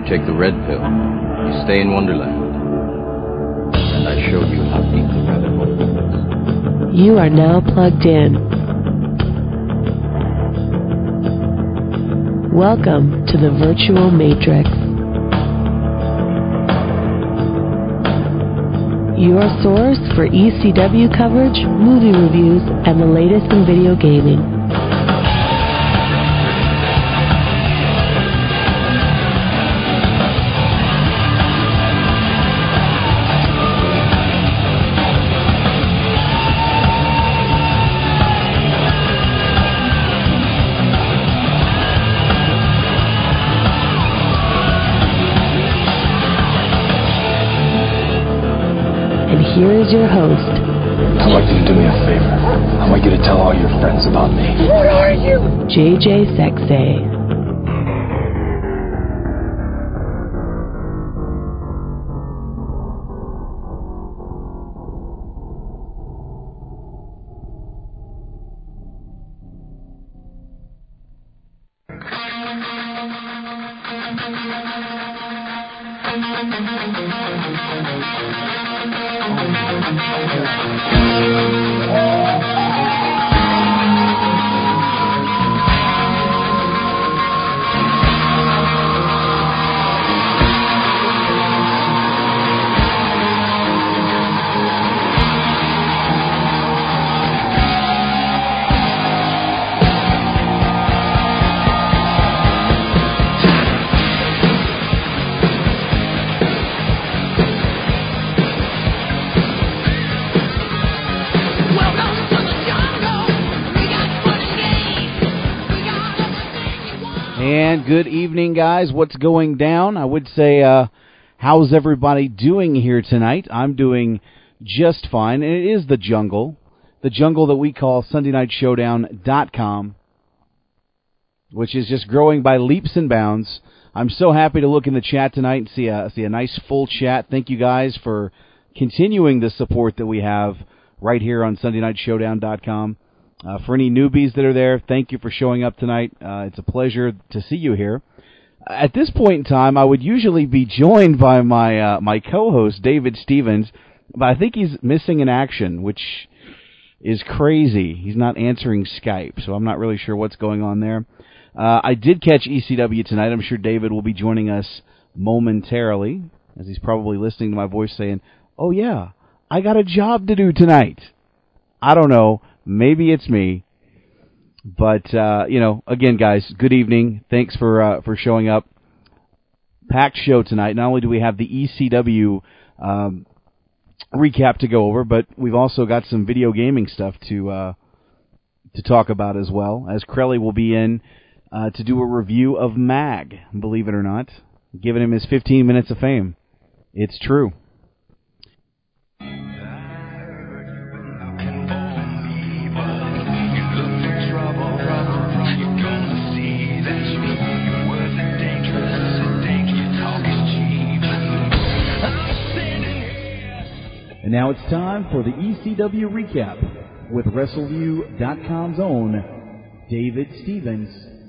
You take the red pill, you stay in Wonderland, and I show you how deep the rabbit hole is. You are now plugged in. Welcome to the Virtual Matrix. Your source for ECW coverage, movie reviews, and the latest in video gaming. Here is your host. I'd like you to do me a favor. I want you to tell all your friends about me. What are you? JJ Sexay. Good evening, guys. What's going down? I would say, how's everybody doing here tonight? I'm doing just fine, and it is the jungle that we call SundayNightShowdown.com, which is just growing by leaps and bounds. I'm so happy to look in the chat tonight and see a nice full chat. Thank you guys for continuing the support that we have right here on SundayNightShowdown.com. For any newbies that are there, thank you for showing up tonight. It's a pleasure to see you here. At this point in time, I would usually be joined by my co-host, David Stevens, but I think he's missing in action, which is crazy. He's not answering Skype, so I'm not really sure what's going on there. I did catch ECW tonight. I'm sure David will be joining us momentarily, as he's probably listening to my voice saying, "Oh yeah, I got a job to do tonight." I don't know. Maybe it's me, but, again, guys, good evening. Thanks for showing up. Packed show tonight. Not only do we have the ECW recap to go over, but we've also got some video gaming stuff to talk about as well, as Crelly will be in to do a review of MAG, believe it or not, giving him his 15 minutes of fame. It's true. And now it's time for the ECW recap with WrestleView.com's own David Stevens.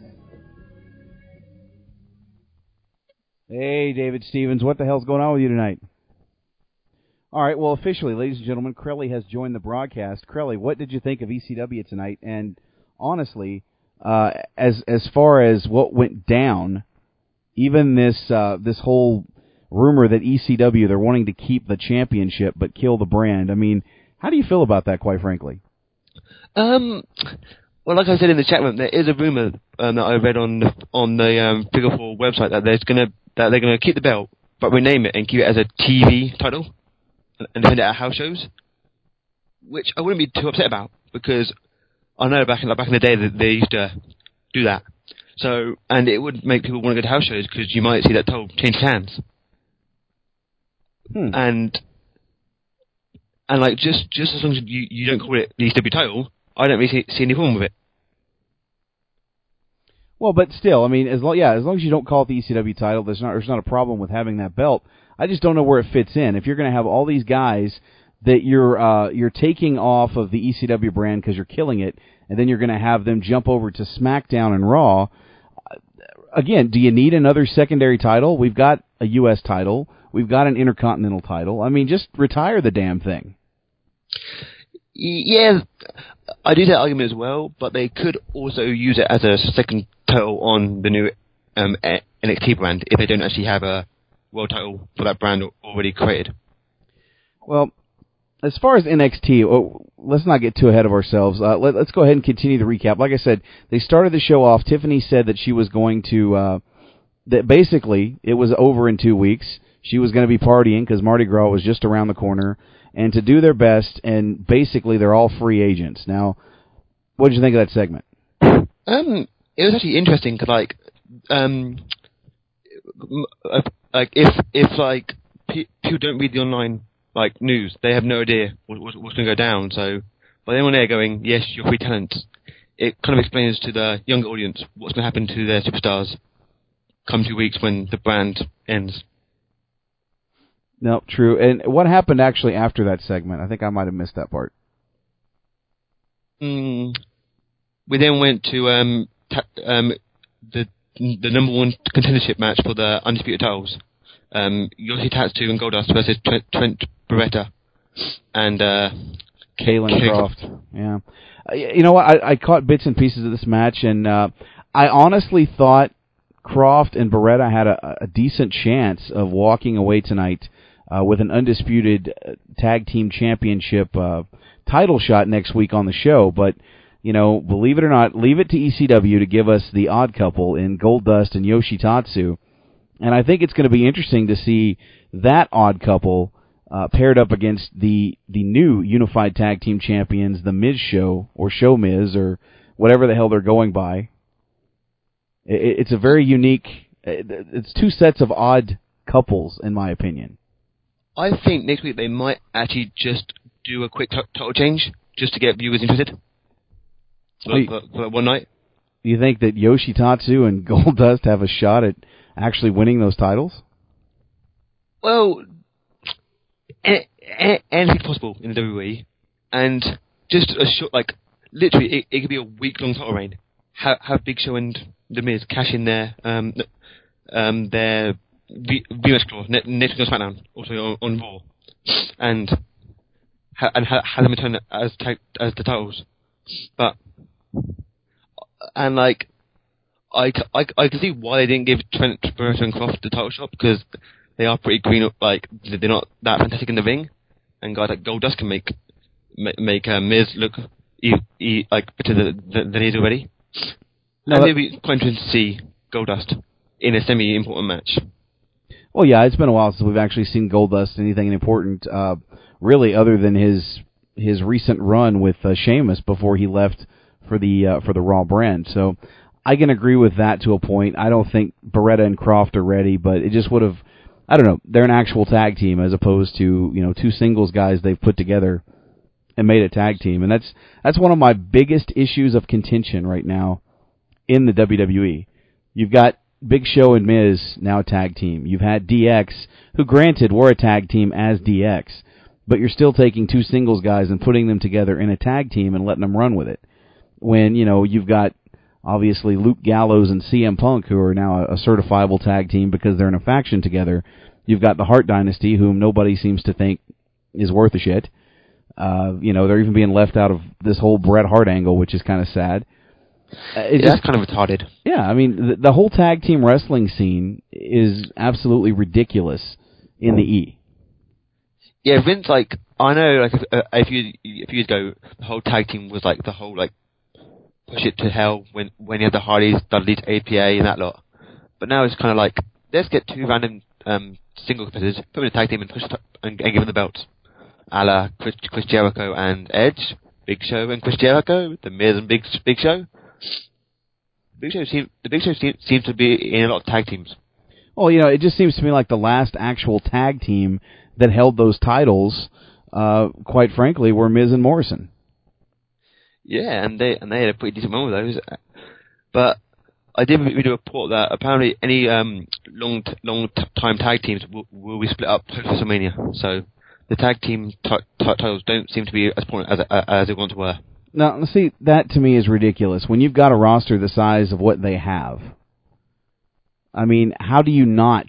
Hey, David Stevens, what the hell's going on with you tonight? All right, well, officially, ladies and gentlemen, Crelly has joined the broadcast. Crelly, what did you think of ECW tonight? And honestly, as far as what went down, even this whole rumor that ECW, they're wanting to keep the championship but kill the brand. I mean, how do you feel about that, quite frankly? Well, like I said in the chat room, there is a rumor that I read on the Figure 4 website that they're gonna keep the belt but rename it and keep it as a TV title and defend it at house shows, which I wouldn't be too upset about because I know back in the day that they used to do that. So, and it would make people want to go to house shows because you might see that title change hands. And like just as long as you don't call it the ECW title, I don't really see any problem with it. Well, but still, I mean, as long as you don't call it the ECW title, there's not a problem with having that belt. I just don't know where it fits in. If you're going to have all these guys that you're taking off of the ECW brand because you're killing it, and then you're going to have them jump over to SmackDown and Raw, again, do you need another secondary title? We've got a U.S. title. We've got an Intercontinental title. I mean, just retire the damn thing. Yeah, I do that argument as well, but they could also use it as a second title on the new NXT brand if they don't actually have a world title for that brand already created. Well, as far as NXT, let's not get too ahead of ourselves. Let's go ahead and continue the recap. Like I said, they started the show off. Tiffany said that she was going to, that basically it was over in 2 weeks. She was going to be partying because Mardi Gras was just around the corner, and to do their best, and basically they're all free agents. Now, what did you think of that segment? It was actually interesting because, if people don't read the online news, they have no idea what's going to go down. So by them on there going, yes, you're free talent, it kind of explains to the younger audience what's going to happen to their superstars come 2 weeks when the brand ends. No, true. And what happened actually after that segment? I think I might have missed that part. We then went to the number one contendership match for the Undisputed titles. Yoshi Tatsu and Goldust versus Trent Beretta and Kalen Croft. Yeah. You know what? I caught bits and pieces of this match, and I honestly thought Croft and Beretta had a decent chance of walking away tonight with an undisputed tag team championship title shot next week on the show. But, you know, believe it or not, leave it to ECW to give us the odd couple in Goldust and Yoshi Tatsu. And I think it's going to be interesting to see that odd couple paired up against the new unified tag team champions, the Miz Show, or Show Miz, or whatever the hell they're going by. It's a very unique... It's two sets of odd couples, in my opinion. I think next week they might actually just do a quick title change just to get viewers interested for one night. You think that Yoshi Tatsu and Goldust have a shot at actually winning those titles? Well, anything's possible in the WWE, and just a short, literally, it could be a week-long title reign. Have Big Show and The Miz cash in their V-Match clause next week on SmackDown, also on Raw, and have them return as the titles. But I can see why they didn't give Trent Beretta and Croft the title shot, because they are pretty green up. They're not that fantastic in the ring, and guys like Goldust can make Miz look better than he is already. No, and it'd be quite interesting to see Goldust in a semi-important match. Well, yeah, it's been a while since we've actually seen Goldust anything important, really, other than his recent run with Sheamus before he left for the Raw brand. So I can agree with that to a point. I don't think Beretta and Croft are ready, but it just would have, I don't know, they're an actual tag team as opposed to, you know, two singles guys they've put together and made a tag team. And that's one of my biggest issues of contention right now in the WWE. You've got Big Show and Miz, now a tag team. You've had DX, who granted were a tag team as DX, but you're still taking two singles guys and putting them together in a tag team and letting them run with it. When, you know, you've got obviously Luke Gallows and CM Punk, who are now a certifiable tag team because they're in a faction together. You've got the Hart Dynasty, whom nobody seems to think is worth a shit. You know, they're even being left out of this whole Bret Hart angle, which is kind of sad. That's kind of retarded. Yeah, I mean, the whole tag team wrestling scene is absolutely ridiculous in the E. Yeah, Vince, I know, a few years ago, the whole tag team was the whole, push it to hell when you had the Hardys, Dudleys, APA, and that lot. But now it's kind of let's get two random single competitors, put them in a tag team and push and give them the belts. A la Chris Jericho and Edge, Big Show and Chris Jericho, The Miz and Big Show. The Big Show seems to be in a lot of tag teams. Well, you know, it just seems to me like the last actual tag team that held those titles, quite frankly, were Miz and Morrison. Yeah, and they had a pretty decent run with those. But I did read a report that apparently any long time tag teams will be split up post WrestleMania. So the tag team titles don't seem to be as important as they once were. Now, see, that to me is ridiculous. When you've got a roster the size of what they have, I mean, how do you not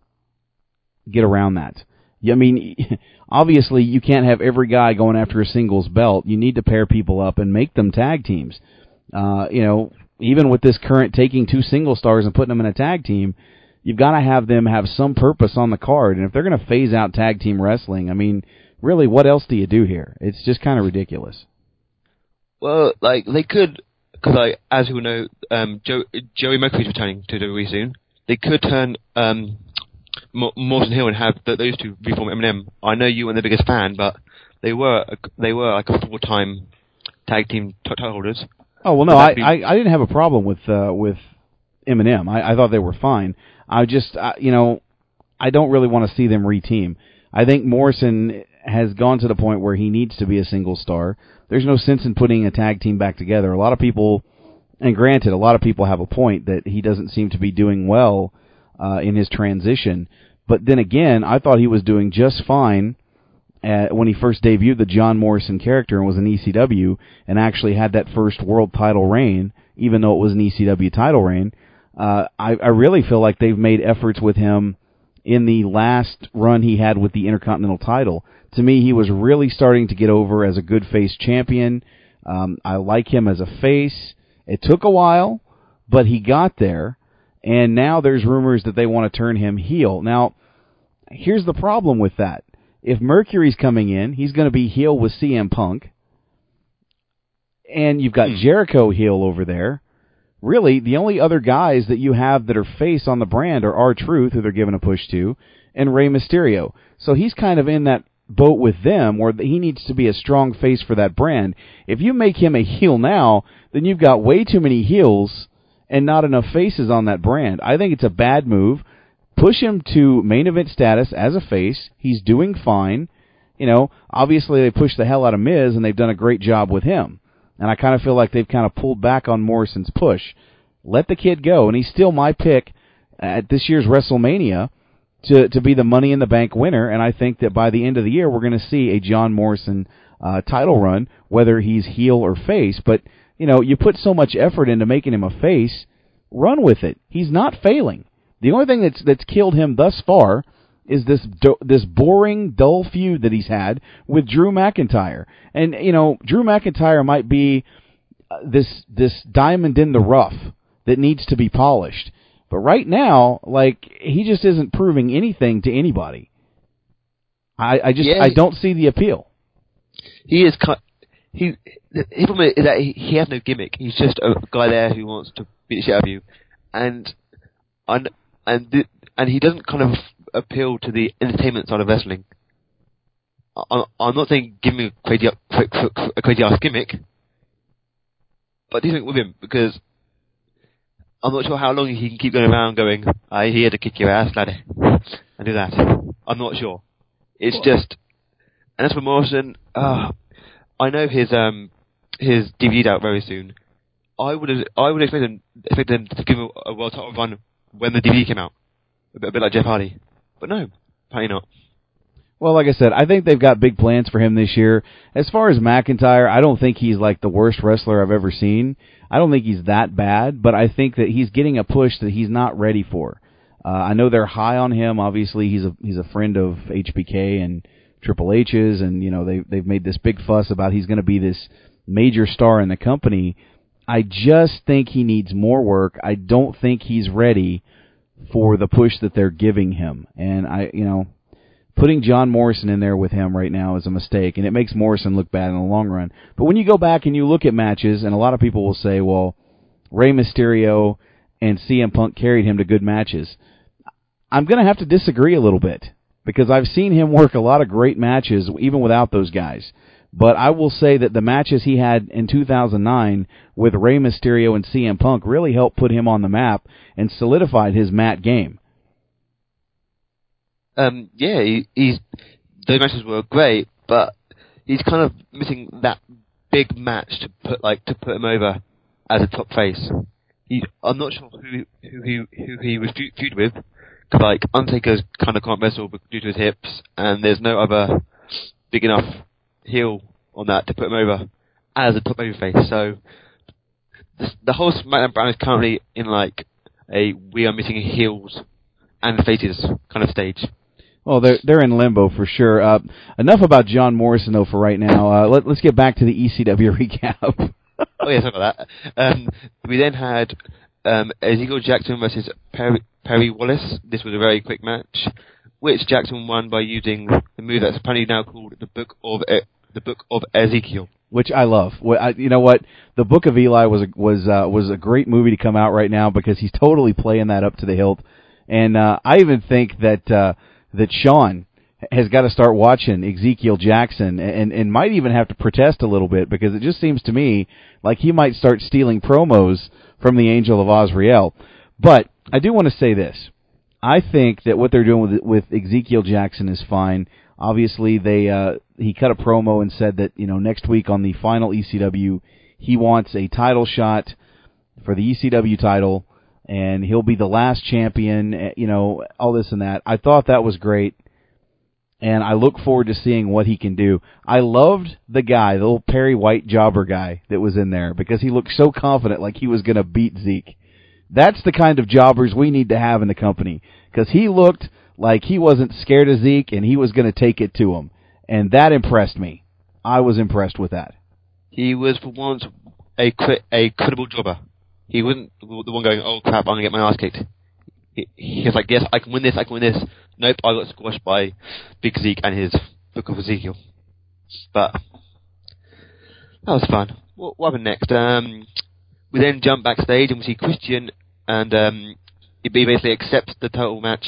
get around that? I mean, obviously you can't have every guy going after a singles belt. You need to pair people up and make them tag teams. Even with this current taking 2 single stars and putting them in a tag team, you've got to have them have some purpose on the card. And if they're going to phase out tag team wrestling, I mean, really, what else do you do here? It's just kind of ridiculous. Well, like, they could, because, as you know, Joey Mercury's returning to WWE soon. They could turn Morrison Hill and have those two reform M&M. I know you weren't the biggest fan, but they were like a 4-time tag team title holders. Oh well, no, I didn't have a problem with M&M. I thought they were fine. I just I don't really want to see them reteam. I think Morrison has gone to the point where he needs to be a single star. There's no sense in putting a tag team back together. A lot of people, and granted, a lot of people have a point that he doesn't seem to be doing well in his transition. But then again, I thought he was doing just fine when he first debuted the John Morrison character and was in ECW and actually had that first world title reign, even though it was an ECW title reign. I really feel like they've made efforts with him in the last run he had with the Intercontinental title. To me, he was really starting to get over as a good face champion. I like him as a face. It took a while, but he got there, and now there's rumors that they want to turn him heel. Now, here's the problem with that. If Mercury's coming in, he's going to be heel with CM Punk, and you've got Jericho heel over there. Really, the only other guys that you have that are face on the brand are R-Truth, who they're giving a push to, and Rey Mysterio. So he's kind of in that boat with them where he needs to be a strong face for that brand. If you make him a heel now, then you've got way too many heels and not enough faces on that brand. I think it's a bad move. Push him to main event status as a face. He's doing fine. Obviously they pushed the hell out of Miz, and they've done a great job with him. And I kind of feel like they've kind of pulled back on Morrison's push. Let the kid go, and he's still my pick at this year's WrestleMania to be the Money in the Bank winner, and I think that by the end of the year we're going to see a John Morrison title run, whether he's heel or face. But, you put so much effort into making him a face, run with it. He's not failing. The only thing that's killed him thus far is this boring, dull feud that he's had with Drew McIntyre. And, Drew McIntyre might be this diamond in the rough that needs to be polished. But right now, he just isn't proving anything to anybody. I don't see the appeal. He is his problem is that he has no gimmick. He's just a guy there who wants to beat the shit out of you, and he doesn't kind of appeal to the entertainment side of wrestling. I'm not saying give me a crazy ass gimmick, but I do think with him, because I'm not sure how long he can keep going around going, I'm here to kick your ass, laddie, and do that. I'm not sure. It's just, and as for Morrison, I know his DVD's out very soon. I would expect him to give him a world title run when the DVD came out, a bit like Jeff Hardy, but no, apparently not. Well, like I said, I think they've got big plans for him this year. As far as McIntyre, I don't think he's like the worst wrestler I've ever seen. I don't think he's that bad, but I think that he's getting a push that he's not ready for. I know they're high on him. Obviously, he's a friend of HBK and Triple H's, and they've made this big fuss about he's going to be this major star in the company. I just think he needs more work. I don't think he's ready for the push that they're giving him, and putting John Morrison in there with him right now is a mistake, and it makes Morrison look bad in the long run. But when you go back and you look at matches, and a lot of people will say, well, Rey Mysterio and CM Punk carried him to good matches. I'm going to have to disagree a little bit, because I've seen him work a lot of great matches even without those guys. But I will say that the matches he had in 2009 with Rey Mysterio and CM Punk really helped put him on the map and solidified his mat game. Those matches were great, but he's kind of missing that big match to put him over as a top face. I'm not sure who he was feud with, because Undertaker's kind of can't wrestle due to his hips, and there's no other big enough heel on that to put him over as a top baby face. So the whole SmackDown brand is currently in a a we are missing heels and faces kind of stage. Well, they're in limbo for sure. Enough about John Morrison, though, for right now. Let's get back to the ECW recap. Oh, yeah, sorry about that. We then had Ezekiel Jackson versus Perry Wallace. This was a very quick match, which Jackson won by using the move that's apparently now called the Book of Ezekiel. Which I love. You know what? The Book of Eli was a great movie to come out right now because he's totally playing that up to the hilt. And I even think that Sean has got to start watching Ezekiel Jackson and might even have to protest a little bit because it just seems to me like he might start stealing promos from the Angel of Azrael. But I do want to say this. I think that what they're doing with Ezekiel Jackson is fine. Obviously, he cut a promo and said that, next week on the final ECW, he wants a title shot for the ECW title, and he'll be the last champion, all this and that. I thought that was great, and I look forward to seeing what he can do. I loved the guy, the little Perry White jobber guy that was in there, because he looked so confident like he was going to beat Zeke. That's the kind of jobbers we need to have in the company, because he looked like he wasn't scared of Zeke, and he was going to take it to him. And that impressed me. I was impressed with that. He was, for once, a credible jobber. He wasn't the one going, oh crap, I'm going to get my ass kicked. He was like, yes, I can win this. Nope, I got squashed by Big Zeke and his Book of Ezekiel. But that was fun. What happened next? We then jump backstage and we see Christian, and he basically accepts the total match.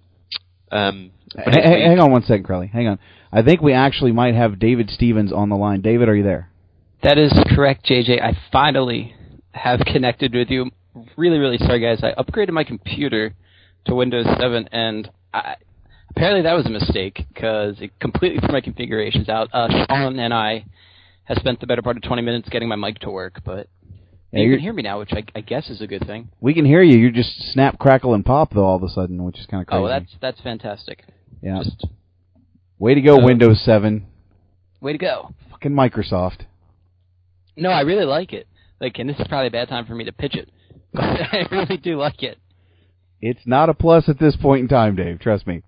Hang on 1 second, Crowley. Hang on. I think we actually might have David Stevens on the line. David, are you there? That is correct, JJ. I finally have connected with you. Really, really sorry, guys. I upgraded my computer to Windows 7, and apparently that was a mistake because it completely threw my configurations out. Sean and I have spent the better part of 20 minutes getting my mic to work, but you can hear me now, which I guess is a good thing. We can hear you. You're just snap, crackle, and pop, though, all of a sudden, which is kind of crazy. Oh, that's fantastic. Yeah. Way to go, Windows 7. Way to go. Fucking Microsoft. No, I really like it. And this is probably a bad time for me to pitch it, but I really do like it. It's not a plus at this point in time, Dave. Trust me.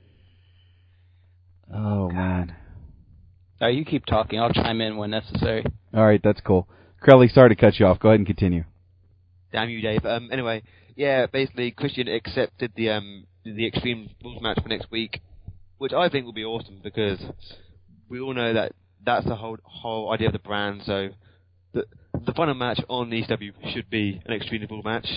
Oh, man. Oh, you keep talking. I'll chime in when necessary. All right, that's cool. Crowley, sorry to cut you off. Go ahead and continue. Damn you, Dave. Anyway, yeah, basically Christian accepted the Extreme Rules match for next week, which I think will be awesome because we all know that that's the whole idea of the brand. So the final match on the ECW should be an Extreme Rules match.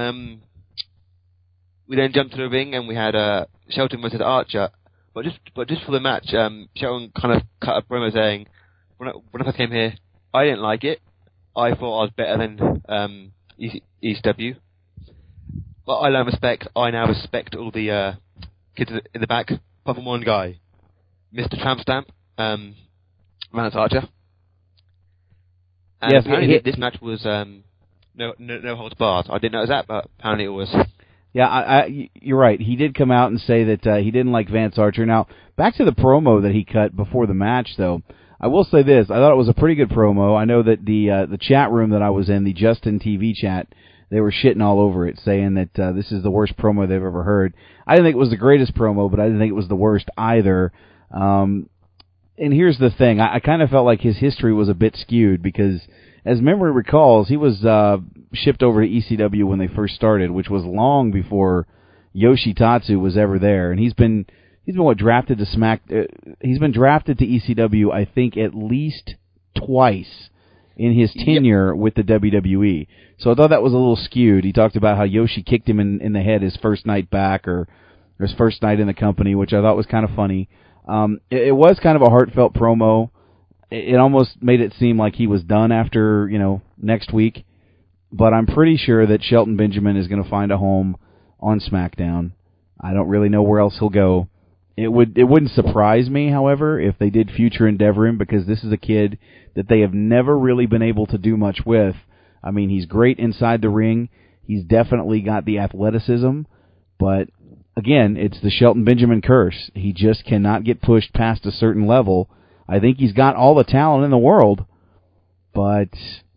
We then jumped to the ring and we had Shelton versus Archer, but just for the match, Shelton kind of cut a promo saying, when I first came here, I didn't like it. I thought I was better than ECW. But I learned respect. I now respect all the kids in the back, apart from one guy, Mr. Tramp Stamp, Lance Archer. And yes, apparently this match was no holds barred. I didn't notice that, but apparently it was. Yeah, you're right. He did come out and say that he didn't like Vance Archer. Now, back to the promo that he cut before the match, though. I will say this. I thought it was a pretty good promo. I know that the chat room that I was in, the Justin TV chat, they were shitting all over it, saying that this is the worst promo they've ever heard. I didn't think it was the greatest promo, but I didn't think it was the worst either. And here's the thing. I kind of felt like his history was a bit skewed because, as memory recalls, he was shipped over to ECW when they first started, which was long before Yoshitatsu was ever there. And he's been drafted to he's been drafted to ECW, I think, at least twice in his tenure with the WWE. So I thought that was a little skewed. He talked about how Yoshi kicked him in the head his first night back or his first night in the company, which I thought was kind of funny. It was kind of a heartfelt promo. It almost made it seem like he was done after, next week. But I'm pretty sure that Shelton Benjamin is going to find a home on SmackDown. I don't really know where else he'll go. It wouldn't surprise me, however, if they did future endeavor him, because this is a kid that they have never really been able to do much with. I mean, he's great inside the ring. He's definitely got the athleticism, but again, it's the Shelton Benjamin curse. He just cannot get pushed past a certain level. I think he's got all the talent in the world, but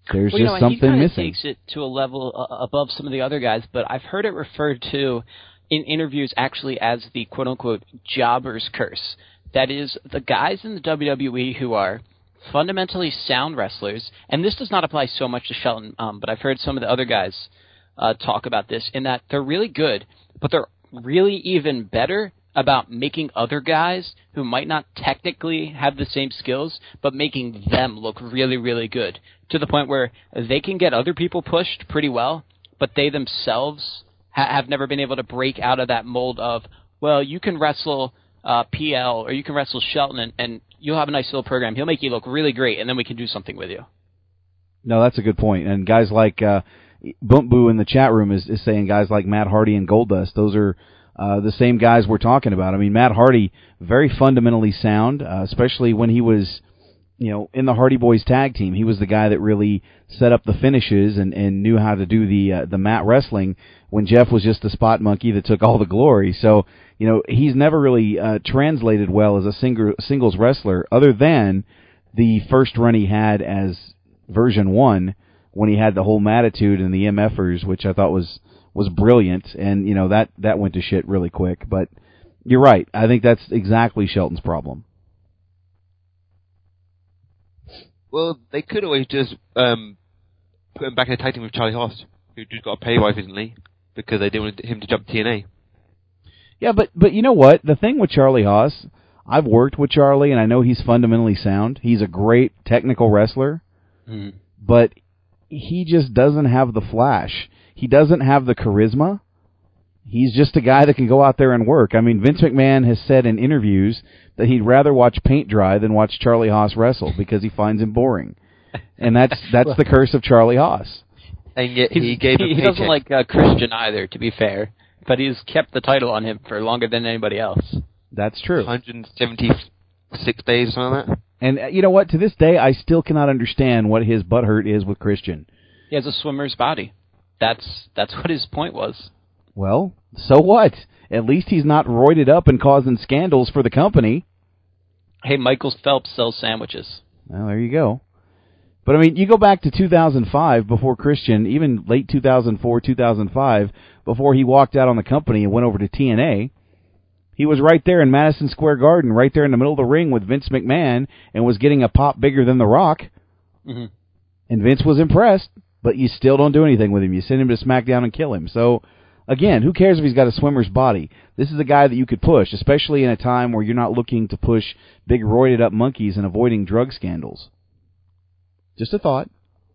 There's Well, just and something he missing. takes it to a level above some of the other guys, but I've heard it referred to in interviews actually as the quote-unquote jobber's curse. That is, the guys in the WWE who are fundamentally sound wrestlers, and this does not apply so much to Shelton, but I've heard some of the other guys talk about this, in that they're really good, but they're really even better about making other guys who might not technically have the same skills, but making them look really, really good, to the point where they can get other people pushed pretty well, but they themselves have never been able to break out of that mold of, well, you can wrestle PL or you can wrestle Shelton and you'll have a nice little program. He'll make you look really great, and then we can do something with you. No, that's a good point. And guys like Bump Boo in the chat room is saying guys like Matt Hardy and Goldust, those are the same guys we're talking about. I mean, Matt Hardy, very fundamentally sound, especially when he was, in the Hardy Boys tag team. He was the guy that really set up the finishes and knew how to do the mat wrestling when Jeff was just the spot monkey that took all the glory. So, he's never really translated well as a singles wrestler, other than the first run he had as version 1 when he had the whole Mattitude and the MFers, which I thought was brilliant, and that went to shit really quick. But you're right. I think that's exactly Shelton's problem. Well, they could always just put him back in a tag team with Charlie Haas, who just got a pay rise recently because they didn't want him to jump TNA. Yeah, but you know what? The thing with Charlie Haas, I've worked with Charlie, and I know he's fundamentally sound. He's a great technical wrestler, but he just doesn't have the flash. He doesn't have the charisma. He's just a guy that can go out there and work. I mean, Vince McMahon has said in interviews that he'd rather watch paint dry than watch Charlie Haas wrestle because he finds him boring. And that's the curse of Charlie Haas. And yet he gave him a He paycheck. doesn't like Christian either, to be fair, but he's kept the title on him for longer than anybody else. That's true. 176 days or something like that. And you know what? To this day, I still cannot understand what his butthurt is with Christian. He has a swimmer's body. That's what his point was. Well, so what? At least he's not roided up and causing scandals for the company. Hey, Michael Phelps sells sandwiches. Well, there you go. But, I mean, you go back to 2005, before Christian, even late 2004, 2005, before he walked out on the company and went over to TNA, he was right there in Madison Square Garden, right there in the middle of the ring with Vince McMahon, and was getting a pop bigger than The Rock. Mm-hmm. And Vince was impressed, but you still don't do anything with him. You send him to SmackDown and kill him. So, again, who cares if he's got a swimmer's body? This is a guy that you could push, especially in a time where you're not looking to push big roided-up monkeys and avoiding drug scandals. Just a thought.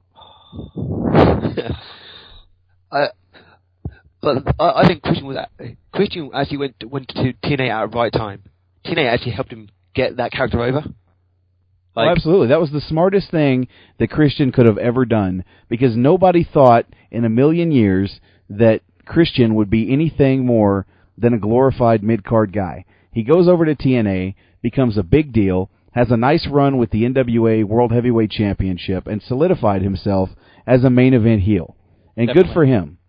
I think Christian actually went to TNA at the right time. TNA actually helped him get that character over. Oh, absolutely. That was the smartest thing that Christian could have ever done, because nobody thought in a million years that Christian would be anything more than a glorified mid-card guy. He goes over to TNA, becomes a big deal, has a nice run with the NWA World Heavyweight Championship, and solidified himself as a main event heel. And Definitely. Good for him.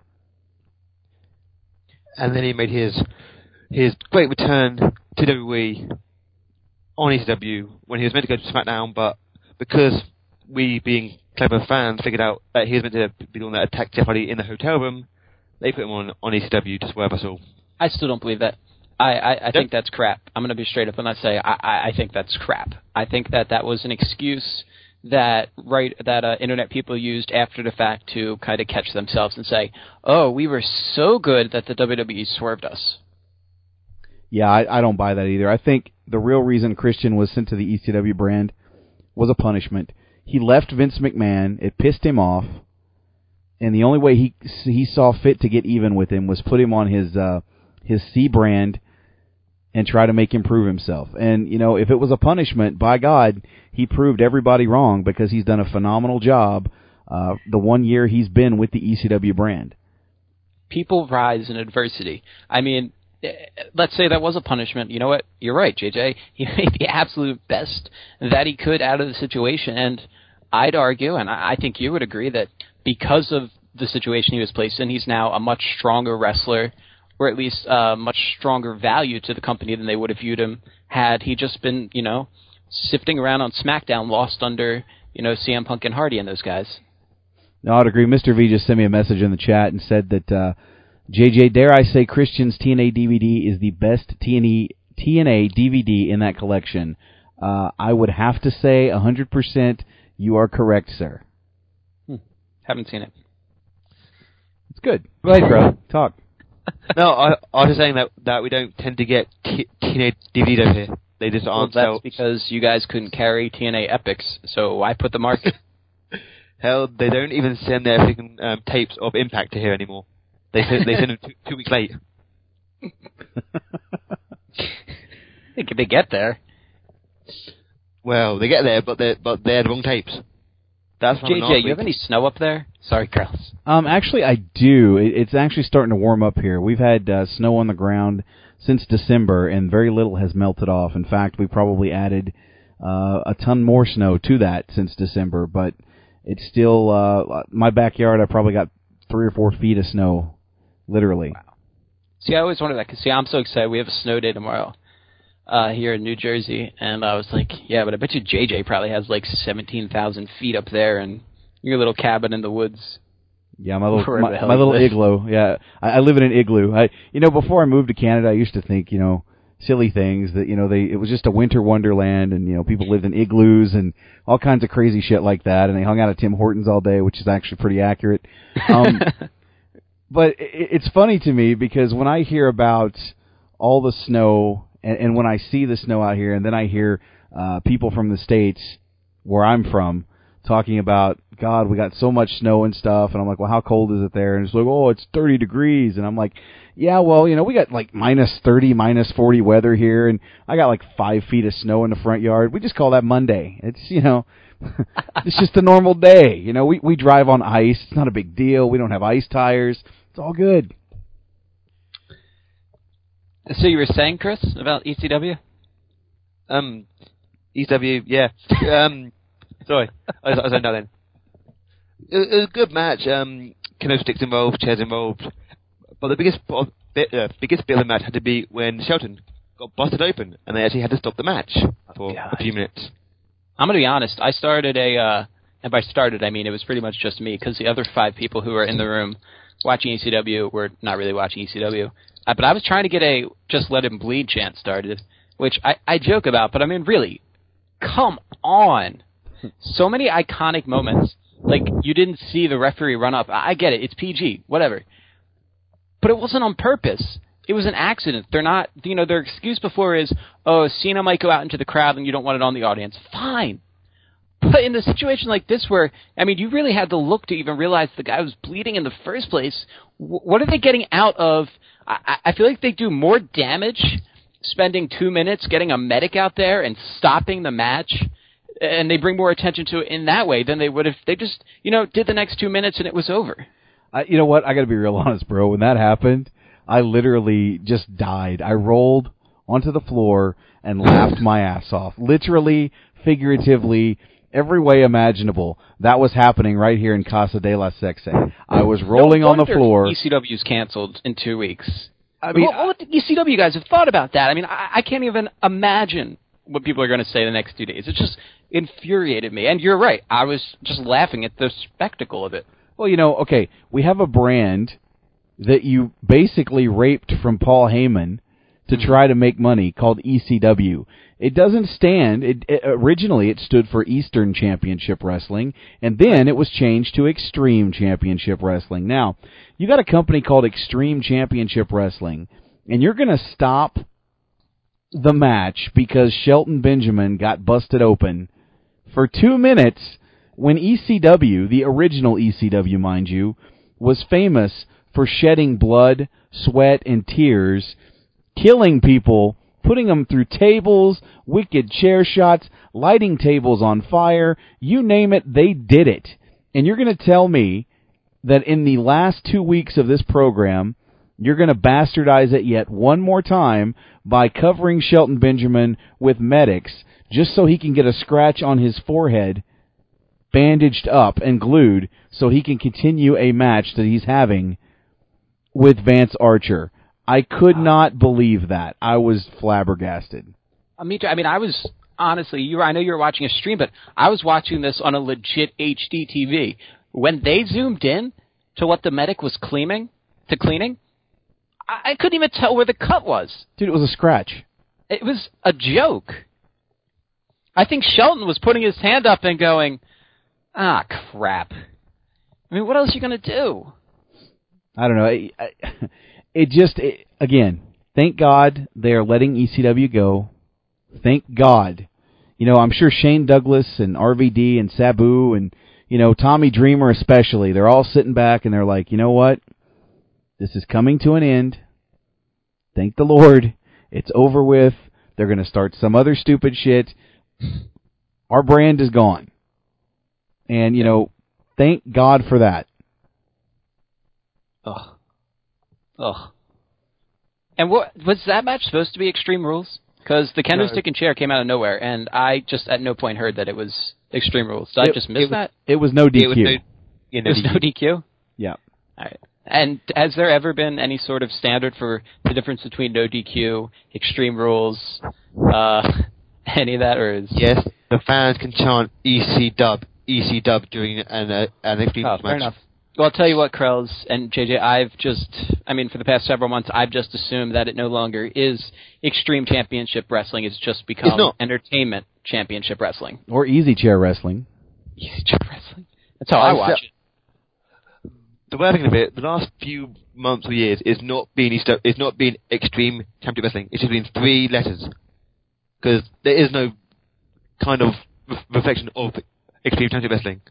And then he made his great return to WWE on ECW when he was meant to go to SmackDown, but because we, being clever fans, figured out that he was meant to be doing that attack Jeff Hardy in the hotel room, they put him on ECW to swerve us all. I still don't believe that. I think that's crap. I'm going to be straight up and say I think that's crap. I think that was an excuse that internet people used after the fact to kind of catch themselves and say, oh, we were so good that the WWE swerved us. Yeah, I don't buy that either. I think the real reason Christian was sent to the ECW brand was a punishment. He left Vince McMahon. It pissed him off. And the only way he saw fit to get even with him was put him on his C brand and try to make him prove himself. And, if it was a punishment, by God, he proved everybody wrong, because he's done a phenomenal job the 1 year he's been with the ECW brand. People rise in adversity. I mean, let's say that was a punishment. You know what? You're right, JJ. He made the absolute best that he could out of the situation. And I'd argue, and I think you would agree, that because of the situation he was placed in, he's now a much stronger wrestler, or at least much stronger value to the company than they would have viewed him had he just been, sifting around on SmackDown, lost under, CM Punk and Hardy and those guys. No, I'd agree. Mr. V just sent me a message in the chat and said that, JJ, dare I say Christian's TNA DVD is the best TNA DVD in that collection. I would have to say 100% you are correct, sir. Haven't seen it. It's good. Go ahead, Crow. Talk. No, I was just saying that we don't tend to get TNA DVDs over here. They just aren't. Well, that's because you guys couldn't carry TNA Epics, so I put the market. Hell, they don't even send their freaking tapes of Impact to here anymore. They send them 2 weeks late. They get there. Well, they get there, but they're the wrong tapes. That's JJ, you have any snow up there? Sorry, Carlos. Actually, I do. It's actually starting to warm up here. We've had snow on the ground since December, and very little has melted off. In fact, we probably added a ton more snow to that since December, but it's still, my backyard, I probably got 3 or 4 feet of snow, literally. Wow. See, I always wondered that, because, I'm so excited. We have a snow day tomorrow here in New Jersey, and I was like, yeah, but I bet you JJ probably has like 17,000 feet up there and your little cabin in the woods. Yeah, my little igloo. Yeah, I live in an igloo. Before I moved to Canada, I used to think, silly things that, it was just a winter wonderland, and, people lived in igloos and all kinds of crazy shit like that, and they hung out at Tim Hortons all day, which is actually pretty accurate. But it's funny to me because when I hear about all the snow and when I see the snow out here, and then I hear people from the States where I'm from talking about, God, we got so much snow and stuff, and I'm like, well, how cold is it there? And it's like, oh, it's 30 degrees, and I'm like, yeah, well, we got like minus 30, minus 40 weather here, and I got like 5 feet of snow in the front yard. We just call that Monday. It's, it's just a normal day. We drive on ice. It's not a big deal. We don't have ice tires. It's all good. So you were saying, Chris, about ECW? ECW, yeah. Sorry, I was on that then. It was a good match. Kendo sticks involved, chairs involved, but the biggest bit of the match had to be when Shelton got busted open, and they actually had to stop the match for a few minutes. I'm going to be honest. I started and by started I mean it was pretty much just me, because the other 5 people who were in the room watching ECW were not really watching ECW. But I was trying to get a Just Let Him Bleed chant started, which I joke about, but I mean, really, come on. So many iconic moments. Like, you didn't see the referee run up. I get it. It's PG. Whatever. But it wasn't on purpose. It was an accident. They're not, their excuse before is, oh, Cena might go out into the crowd and you don't want it on the audience. Fine. But in a situation like this where, you really had to look to even realize the guy was bleeding in the first place, what are they getting out of? I feel like they do more damage spending 2 minutes getting a medic out there and stopping the match, and they bring more attention to it in that way than they would if they just, did the next 2 minutes and it was over. You know what? I got to be real honest, bro. When that happened, I literally just died. I rolled onto the floor and laughed my ass off. Literally, figuratively, every way imaginable. That was happening right here in Casa de la Sexe. I was rolling on the floor. ECW's canceled in 2 weeks. What the ECW guys have thought about that? I can't even imagine what people are going to say the next 2 days. It just infuriated me. And you're right. I was just laughing at the spectacle of it. Well, okay, we have a brand that you basically raped from Paul Heyman to try to make money called ECW. It doesn't stand. Originally, it stood for Eastern Championship Wrestling, and then it was changed to Extreme Championship Wrestling. Now, you got a company called Extreme Championship Wrestling, and you're going to stop the match because Shelton Benjamin got busted open for 2 minutes when ECW, the original ECW, mind you, was famous for shedding blood, sweat, and tears, killing people, putting them through tables, wicked chair shots, lighting tables on fire, you name it, they did it. And you're going to tell me that in the last 2 weeks of this program, you're going to bastardize it yet one more time by covering Shelton Benjamin with medics just so he can get a scratch on his forehead, bandaged up and glued, so he can continue a match that he's having with Vance Archer. I could not believe that. I was flabbergasted. Me too. I was, honestly, I know you were watching a stream, but I was watching this on a legit HD TV. when they zoomed in to what the medic was cleaning, I couldn't even tell where the cut was. Dude, it was a scratch. It was a joke. I think Shelton was putting his hand up and going, ah, crap. I mean, what else are you going to do? I don't know. Again, thank God they're letting ECW go. Thank God. You know, I'm sure Shane Douglas and RVD and Sabu and, you know, Tommy Dreamer especially, they're all sitting back and they're like, you know what? This is coming to an end. Thank the Lord. It's over with. They're going to start some other stupid shit. Our brand is gone. And, you know, thank God for that. Ugh. And what was that match supposed to be Extreme Rules? Because the kendo stick and chair came out of nowhere, and I just at no point heard that it was Extreme Rules. Did I just miss that? It was no DQ. It was no DQ? Yeah. All right. And has there ever been any sort of standard for the difference between no DQ, Extreme Rules, any of that, or is... Yes, the fans can chant EC dub during an Extreme match. Fair enough. Well, I'll tell you what, Krells and JJ, for the past several months, I've just assumed that it no longer is Extreme Championship Wrestling. It's just become Entertainment Championship Wrestling. Or Easy Chair Wrestling. Easy Chair Wrestling. That's how I watch it. The way I think of it, the last few months or years, it's not been Extreme Championship Wrestling. It's just been 3 letters. Because there is no kind of reflection of Extreme Championship Wrestling.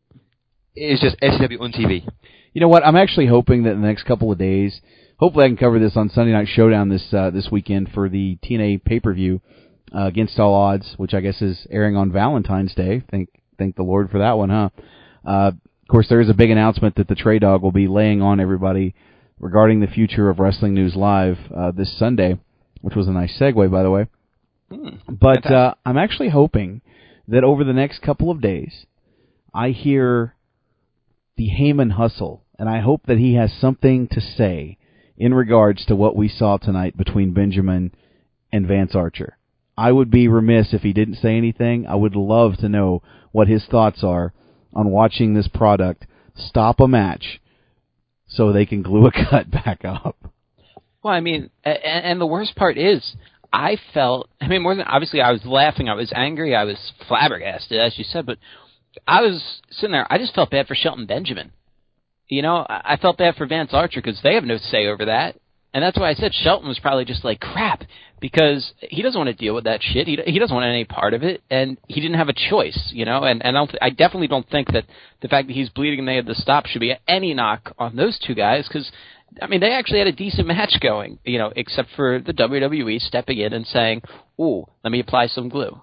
It's just SCW on TV. You know what? I'm actually hoping that in the next couple of days, hopefully I can cover this on Sunday Night Showdown this weekend for the TNA pay-per-view Against All Odds, which I guess is airing on Valentine's Day. Thank the Lord for that one, huh? Of course, there is a big announcement that the Trey Dog will be laying on everybody regarding the future of Wrestling News Live this Sunday, which was a nice segue, by the way. But I'm actually hoping that over the next couple of days, I hear the Heyman hustle, and I hope that he has something to say in regards to what we saw tonight between Benjamin and Vance Archer. I would be remiss if he didn't say anything. I would love to know what his thoughts are on watching this product stop a match so they can glue a cut back up. Well, I mean, and the worst part is, I felt, more than, obviously I was laughing, I was angry, I was flabbergasted, as you said, but I was sitting there, I just felt bad for Shelton Benjamin. You know, I felt bad for Vance Archer because they have no say over that. And that's why I said Shelton was probably just like, crap, because he doesn't want to deal with that shit. He doesn't want any part of it, and he didn't have a choice, you know. And I definitely don't think that the fact that he's bleeding and they had to stop should be any knock on those two guys, because, they actually had a decent match going, you know, except for the WWE stepping in and saying, ooh, let me apply some glue.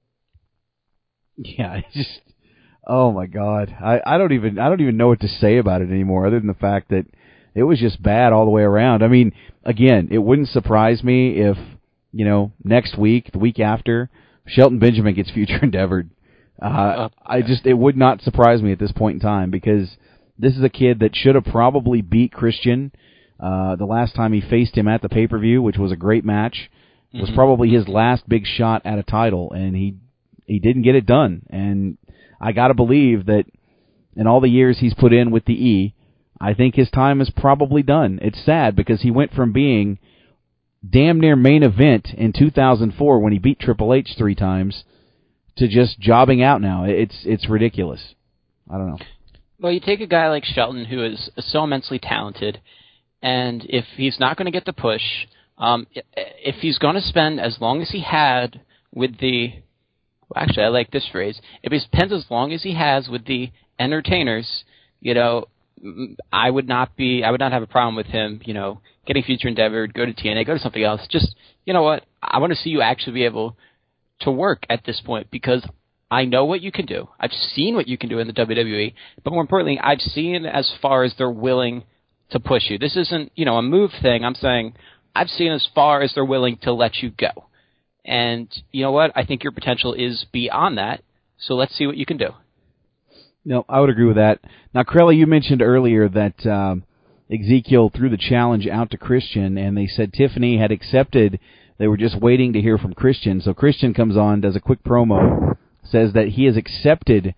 Yeah, oh my God. I don't even know what to say about it anymore, other than the fact that it was just bad all the way around. Again, it wouldn't surprise me if, you know, next week, the week after, Shelton Benjamin gets future endeavored. It would not surprise me at this point in time, because this is a kid that should have probably beat Christian the last time he faced him at the pay-per-view, which was a great match. It was probably his last big shot at a title, and he didn't get it done. And I got to believe that in all the years he's put in with the E, I think his time is probably done. It's sad because he went from being damn near main event in 2004 when he beat Triple H 3 times to just jobbing out now. It's ridiculous. I don't know. Well, you take a guy like Shelton, who is so immensely talented, and if he's not going to get the push, if he's going to spend as long as he had with the... Well, actually, I like this phrase. If he spends as long as he has with the entertainers, you know, I would not have a problem with him, you know, getting future endeavored, go to TNA, go to something else. Just, you know what, I want to see you actually be able to work at this point, because I know what you can do. I've seen what you can do in the WWE, but more importantly, I've seen as far as they're willing to push you. This isn't, you know, a move thing. I'm saying I've seen as far as they're willing to let you go. And you know what? I think your potential is beyond that, so let's see what you can do. No, I would agree with that. Now, Crowley, you mentioned earlier that Ezekiel threw the challenge out to Christian, and they said Tiffany had accepted. They were just waiting to hear from Christian. So Christian comes on, does a quick promo, says that he has accepted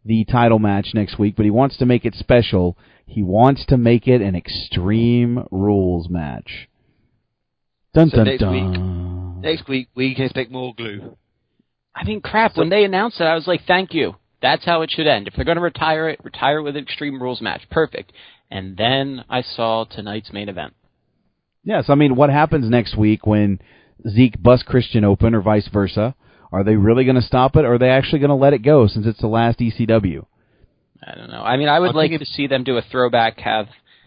the title match next week, but he wants to make it special. He wants to make it an Extreme Rules match. Dun, So dun, next week we can expect more glue. I mean, crap, when they announced it, I was like, thank you. That's how it should end. If they're going to retire it with an Extreme Rules match. Perfect. And then I saw tonight's main event. Yes, I mean, what happens next week when Zeke busts Christian open or vice versa? Are they really going to stop it, or are they actually going to let it go since it's the last ECW? I don't know. I mean, I would like to see them do a throwback, have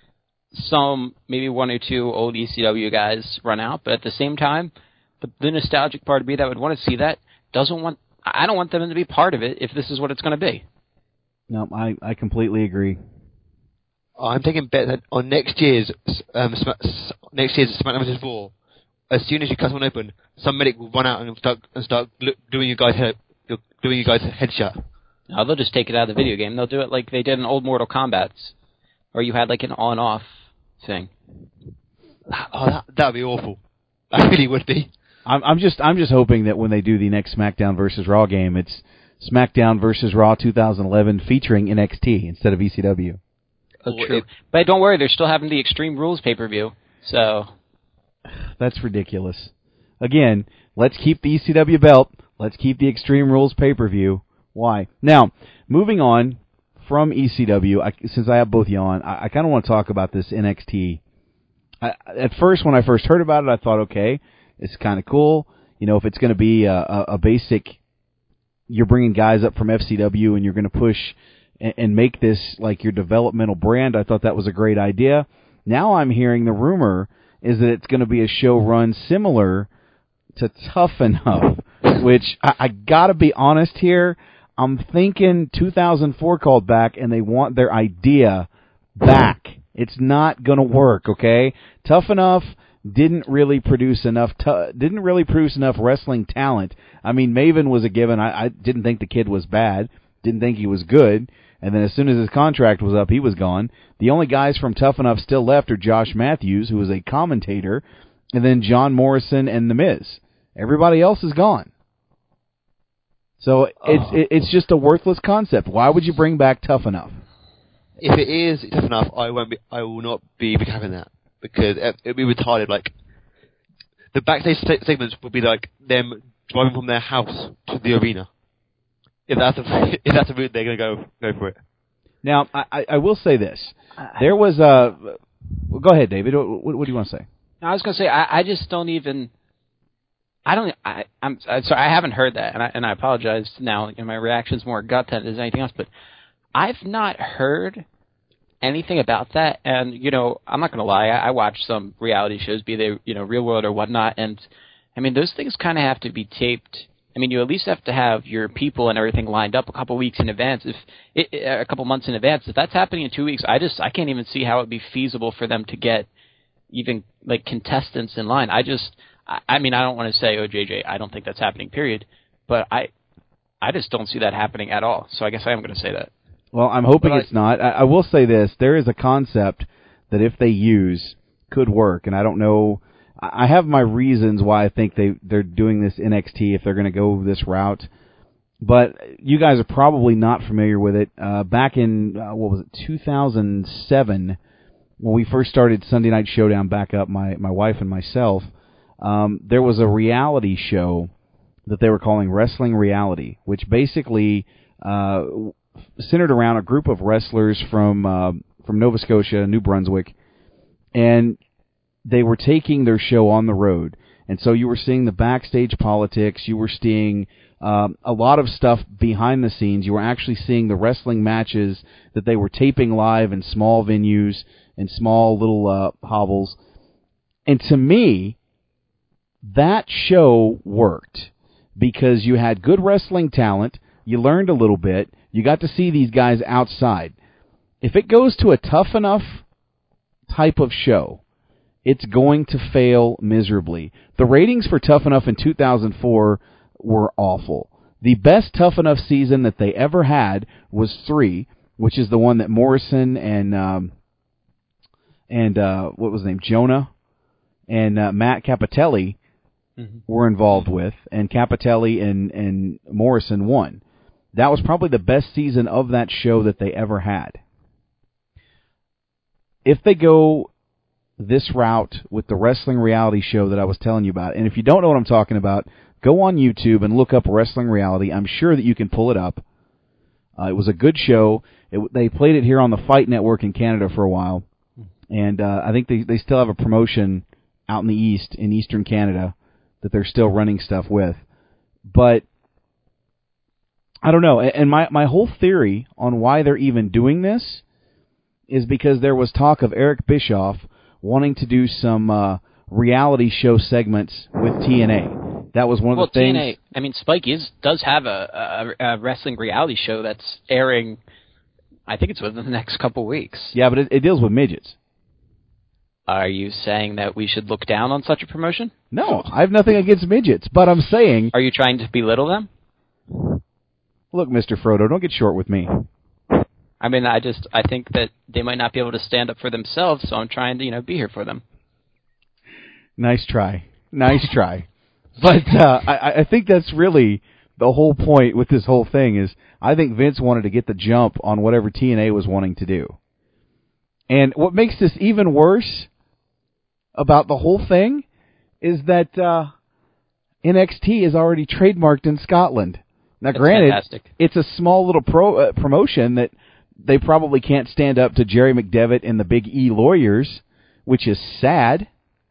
maybe one or two old ECW guys run out, but at the same time, the nostalgic part of me that would want to see that I don't want them to be part of it if this is what it's going to be. No, I completely agree. I'm taking bet that on next year's SmackDown vs. Raw, as soon as you cut someone open, some medic will run out and start doing you guys headshot. No, they'll just take it out of the video game. They'll do it like they did in old Mortal Kombat's, or you had like an on-off thing. Oh, that would be awful. That really would be. I'm just hoping that when they do the next SmackDown vs. Raw game, it's SmackDown vs. Raw 2011 featuring NXT instead of ECW. True. But don't worry, they're still having the Extreme Rules pay-per-view, so... That's ridiculous. Again, let's keep the ECW belt. Let's keep the Extreme Rules pay-per-view. Why? Now, moving on from ECW, since I have both you on, I kind of want to talk about this NXT. At first, when I first heard about it, I thought, okay, it's kind of cool. You know, if it's going to be a basic, you're bringing guys up from FCW and you're going to push and make this like your developmental brand, I thought that was a great idea. Now I'm hearing the rumor is that it's going to be a show run similar to Tough Enough, which I got to be honest here, I'm thinking 2004 called back and they want their idea back. It's not going to work, okay? Tough Enough didn't really produce enough wrestling talent. I mean, Maven was a given. I didn't think the kid was bad. Didn't think he was good. And then as soon as his contract was up, he was gone. The only guys from Tough Enough still left are Josh Matthews, who was a commentator, and then John Morrison and The Miz. Everybody else is gone. So it's just a worthless concept. Why would you bring back Tough Enough? If it is Tough Enough, I will not be having that, because it'll be retarded. Like, the backstage segments would be like them driving from their house to the arena. If that's the route they're going to go for it. Now, I will say this. There was a... Well, go ahead, David. What do you want to say? I was going to say, I just don't even... I'm sorry, I haven't heard that, and I apologize now. My reaction's more gut than it is anything else, but I've not heard anything about that, and, I'm not going to lie, I watch some reality shows, be they, Real World or whatnot, and, I mean, those things kind of have to be taped. I mean, you at least have to have your people and everything lined up a couple weeks in advance. A couple months in advance. If that's happening in 2 weeks, I can't even see how it'd be feasible for them to get even like contestants in line. I mean, I don't want to say, oh, JJ, I don't think that's happening, period. But I just don't see that happening at all. So I guess I am going to say that. Well, I'm hoping it's not. I will say this. There is a concept that if they use could work, and I don't know. I have my reasons why I think they're doing this NXT if they're going to go this route. But you guys are probably not familiar with it. Back in, 2007, when we first started Sunday Night Showdown back up, my wife and myself, there was a reality show that they were calling Wrestling Reality, which basically centered around a group of wrestlers from Nova Scotia, New Brunswick, and they were taking their show on the road. And so you were seeing the backstage politics, you were seeing a lot of stuff behind the scenes, you were actually seeing the wrestling matches that they were taping live in small venues and small little hovels. And to me, that show worked because you had good wrestling talent, you learned a little bit, you got to see these guys outside. If it goes to a Tough Enough type of show, it's going to fail miserably. The ratings for Tough Enough in 2004 were awful. The best Tough Enough season that they ever had was 3, which is the one that Morrison and what was his name, Jonah and Matt Cappotelli were involved with, and Cappotelli and Morrison won. that was probably the best season of that show that they ever had. If they go this route with the wrestling reality show that I was telling you about, and if you don't know what I'm talking about, go on YouTube and look up Wrestling Reality. I'm sure that you can pull it up. It was a good show. They played it here on the Fight Network in Canada for a while, and I think they still have a promotion out in the East, in Eastern Canada, that they're still running stuff with. But I don't know. And my whole theory on why they're even doing this is because there was talk of Eric Bischoff wanting to do some reality show segments with TNA. That was one of the things. TNA, I mean, Spike does have a wrestling reality show that's airing, I think it's within the next couple weeks. Yeah, but it deals with midgets. Are you saying that we should look down on such a promotion? No, I have nothing against midgets, but I'm saying... Are you trying to belittle them? Look, Mr. Frodo, don't get short with me. I mean, I think that they might not be able to stand up for themselves, so I'm trying to, be here for them. Nice try. Nice try. But I think that's really the whole point with this whole thing is I think Vince wanted to get the jump on whatever TNA was wanting to do. And what makes this even worse about the whole thing is that NXT is already trademarked in Scotland. Now, That's granted, fantastic. It's a small little promotion that they probably can't stand up to Jerry McDevitt and the Big E Lawyers, which is sad.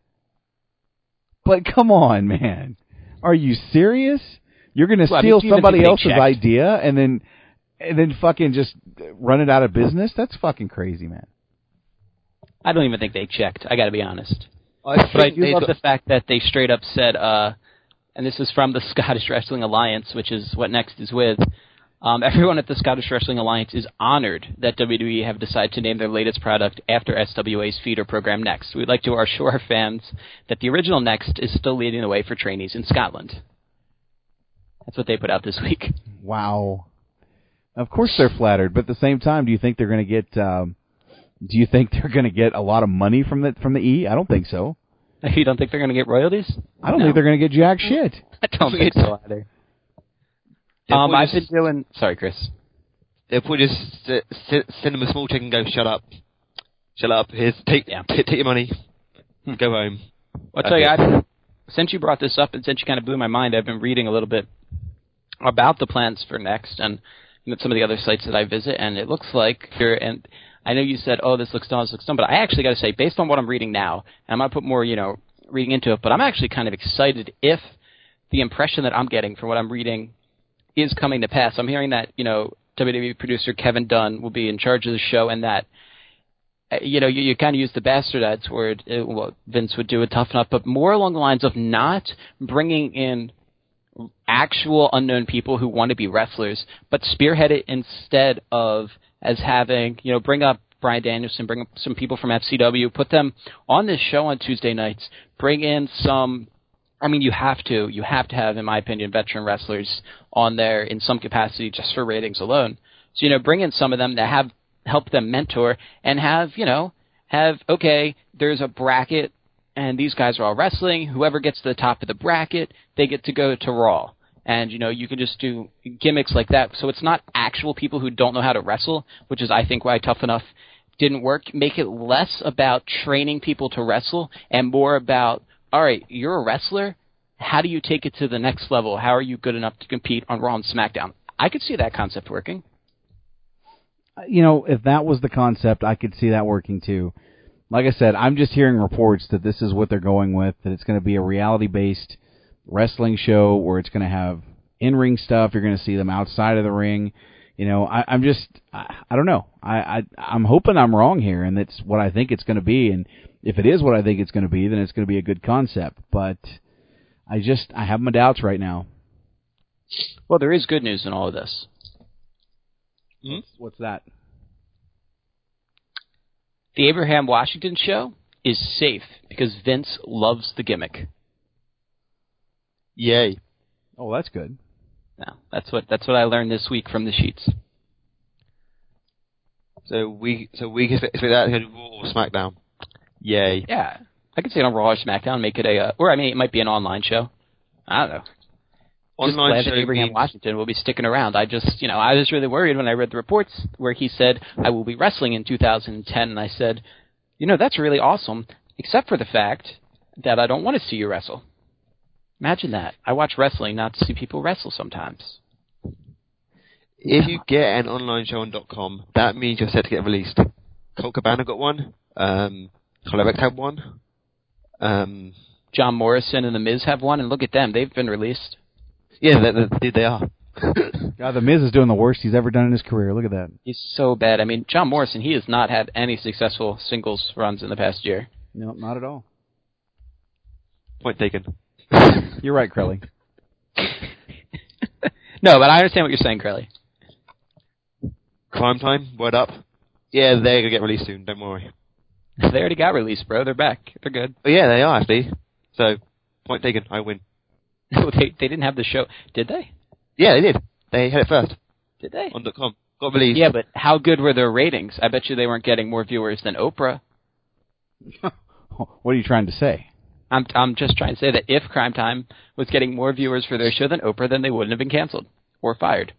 But come on, man. Are you serious? You're going to steal somebody else's idea and then fucking just run it out of business? That's fucking crazy, man. I don't even think they checked, I got to be honest. I do love the fact that they straight up said, and this is from the Scottish Wrestling Alliance, which is what Next is with, everyone at the Scottish Wrestling Alliance is honored that WWE have decided to name their latest product after SWA's feeder program Next. We'd like to assure our fans that the original Next is still leading the way for trainees in Scotland. That's what they put out this week. Wow. Of course they're flattered, but at the same time, do you think they're going to get a lot of money from the E? I don't think so. You don't think they're going to get royalties? I don't think they're going to get jack shit. I don't think so either. I've been doing... Sorry, Chris. They'll probably just send them a small check and go, shut up. Shut up. Here's, take your money. Go home. I'll tell you, since you brought this up and since you kind of blew my mind, I've been reading a little bit about the plans for Next and some of the other sites that I visit, and it looks like... and I know you said, this looks done, but I actually got to say, based on what I'm reading now, and I'm going to put more, reading into it, but I'm actually kind of excited if the impression that I'm getting from what I'm reading is coming to pass. I'm hearing that, WWE producer Kevin Dunn will be in charge of the show, and that, you kind of use the bastardized word, what Vince would do with Tough Enough, but more along the lines of not bringing in actual unknown people who want to be wrestlers, but spearhead it instead of as having, bring up Bryan Danielson, bring up some people from FCW, put them on this show on Tuesday nights, bring in some, you have to have, in my opinion, veteran wrestlers on there in some capacity just for ratings alone. So, bring in some of them that help them mentor and there's a bracket and these guys are all wrestling. Whoever gets to the top of the bracket, they get to go to Raw. And, you can just do gimmicks like that. So it's not actual people who don't know how to wrestle, which is, I think, why Tough Enough didn't work. Make it less about training people to wrestle and more about, all right, you're a wrestler. How do you take it to the next level? How are you good enough to compete on Raw and SmackDown? I could see that concept working. If that was the concept, I could see that working too. Like I said, I'm just hearing reports that this is what they're going with, that it's going to be a reality-based wrestling show where it's going to have in-ring stuff. You're going to see them outside of the ring. I don't know. I'm hoping I'm wrong here, and that's what I think it's going to be. And if it is what I think it's going to be, then it's going to be a good concept. But I have my doubts right now. Well, there is good news in all of this. What's that? The Abraham Washington show is safe because Vince loves the gimmick. Yay. Oh, that's good. No, that's what I learned this week from the sheets. So we can expect that to go to Raw or SmackDown. Yay. Yeah. I could say it on Raw or SmackDown, make it it might be an online show. I don't know. glad that Abraham Washington will be sticking around. I was really worried when I read the reports where he said, I will be wrestling in 2010, and I said, that's really awesome, except for the fact that I don't want to see you wrestle. Imagine that. I watch wrestling not to see people wrestle sometimes. If you get an online show on .com, that means you're set to get released. Colt Cabana got one. Colorado had one. John Morrison and The Miz have one, and look at them. They've been released. Yeah, they are. God, The Miz is doing the worst he's ever done in his career. Look at that. He's so bad. I mean, John Morrison, he has not had any successful singles runs in the past year. No, not at all. Point taken. You're right, Crowley. No, but I understand what you're saying, Crowley. Crime Time, word up. Yeah, they're going to get released soon, don't worry. They already got released, bro. They're back. They're good. Oh, yeah, they are, actually. So, point taken. I win. They didn't have the show. Did they? Yeah, they did. They had it first. Did they? On .com. Got released. Yeah, but how good were their ratings? I bet you they weren't getting more viewers than Oprah. What are you trying to say? I'm just trying to say that if Crime Time was getting more viewers for their show than Oprah, then they wouldn't have been canceled or fired.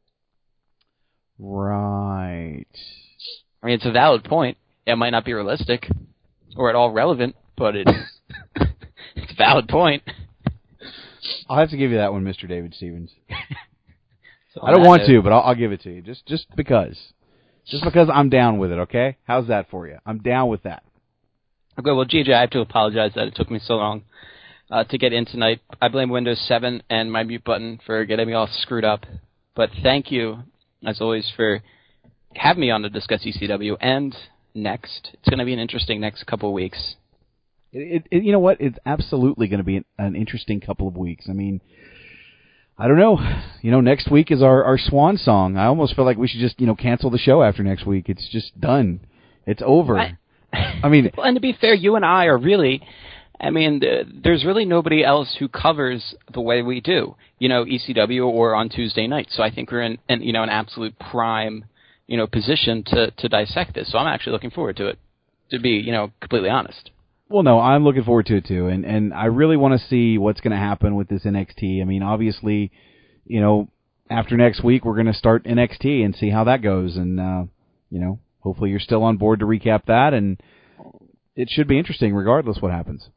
Right. I mean, it's a valid point. It might not be realistic or at all relevant, but it's a valid point. I'll have to give you that one, Mr. David Stevens. I don't want to, but I'll give it to you. Just because. Just because I'm down with it, okay? How's that for you? I'm down with that. Okay, well, GJ, I have to apologize that it took me so long to get in tonight. I blame Windows 7 and my mute button for getting me all screwed up. But thank you, as always, for having me on to discuss ECW. And next, it's going to be an interesting next couple of weeks. You know what? It's absolutely going to be an interesting couple of weeks. I mean, I don't know. Next week is our swan song. I almost feel like we should just, cancel the show after next week. It's just done. It's over. I mean, and to be fair, you and I are really, there's really nobody else who covers the way we do, ECW or on Tuesday nights. So I think we're in an absolute prime, position to dissect this. So I'm actually looking forward to it, to be, completely honest. Well, no, I'm looking forward to it too, and I really want to see what's going to happen with this NXT. I mean, obviously, after next week we're going to start NXT and see how that goes, and hopefully you're still on board to recap that, and it should be interesting regardless what happens.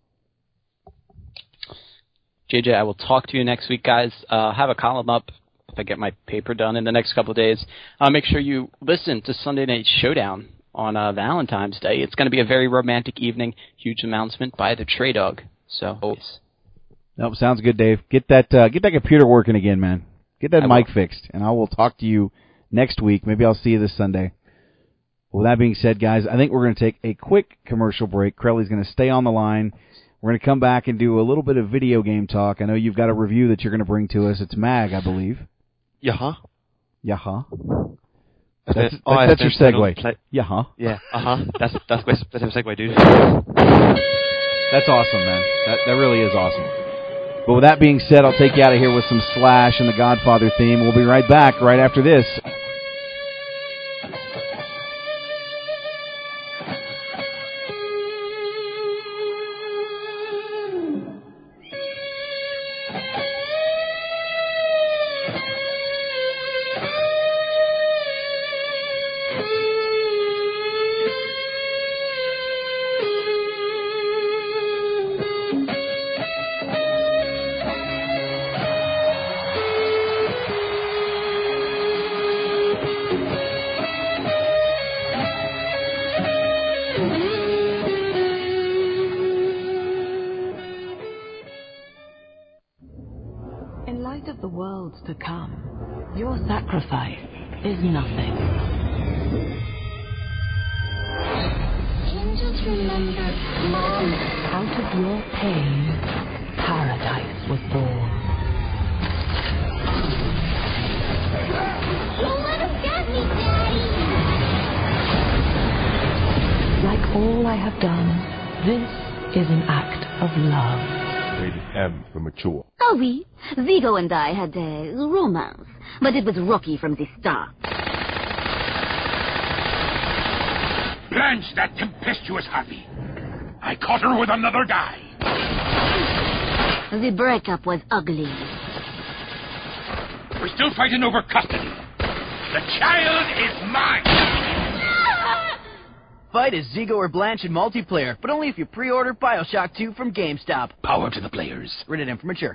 JJ, I will talk to you next week, guys. Have a column up if I get my paper done in the next couple of days. Make sure you listen to Sunday Night Showdown on Valentine's Day. It's going to be a very romantic evening. Huge announcement by the Trey Dog. So, nope, sounds good, Dave. Get that computer working again, man. Get that mic fixed, and I will talk to you next week. Maybe I'll see you this Sunday. Well, that being said, guys, I think we're going to take a quick commercial break. Crowley's going to stay on the line. We're going to come back and do a little bit of video game talk. I know you've got a review that you're going to bring to us. It's MAG, I believe. Yaha. Yaha. That's your segue. Yaha. Yeah. That's a segue, dude. That's awesome, man. That really is awesome. But with that being said, I'll take you out of here with some Slash and the Godfather theme. We'll be right back right after this. To come, your sacrifice is nothing. Just remember, Mom. Out of your pain, paradise was born. Don't let him get me, Daddy. Like all I have done, this is an act of love. Rated M for mature. Oh, oui. Vigo and I had a romance, but it was rocky from the start. Blanche that tempestuous harpy. I caught her with another guy. The breakup was ugly. still fighting over custody. The child is mine! Fight as Zigo or Blanche in multiplayer, but only if you pre-order Bioshock 2 from GameStop. Power to the players. Rated M for mature.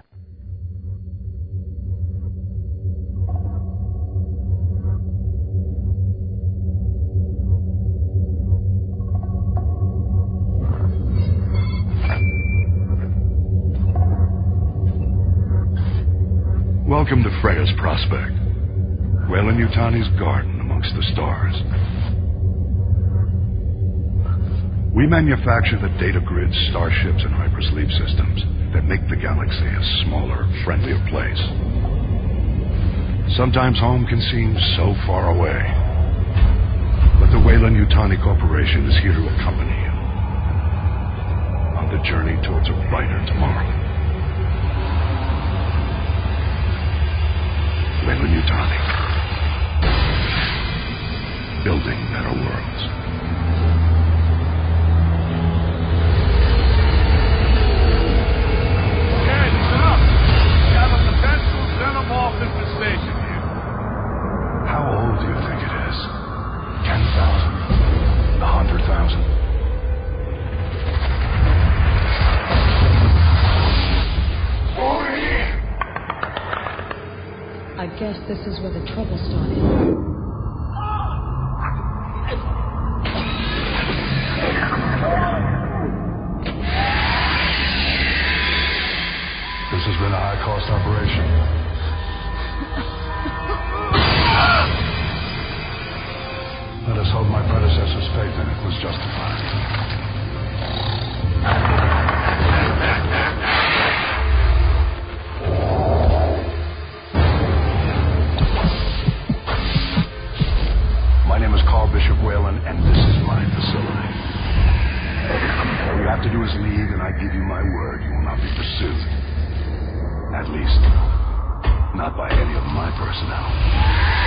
Welcome to Freya's Prospect, Weyland-Yutani's garden amongst the stars. We manufacture the data grids, starships, and hypersleep systems that make the galaxy a smaller, friendlier place. Sometimes home can seem so far away, but the Weyland-Yutani Corporation is here to accompany you on the journey towards a brighter tomorrow. Weyland-Yutani. Building better worlds. Okay, listen up. We have a potential xenomorph infestation here. How old do you think it is? 10,000? 100,000? I guess this is where the trouble started. This has been a high-cost operation. Let us hope my predecessor's faith in it was justified. My name is Carl Bishop Weyland, and this is my facility. All you have to do is leave, and I give you my word you will not be pursued. At least, not by any of my personnel.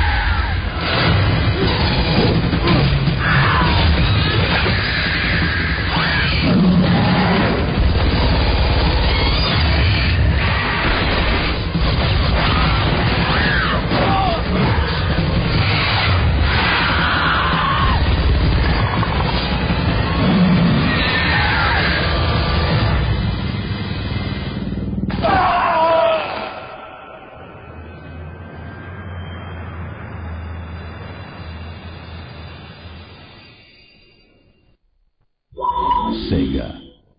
Sega.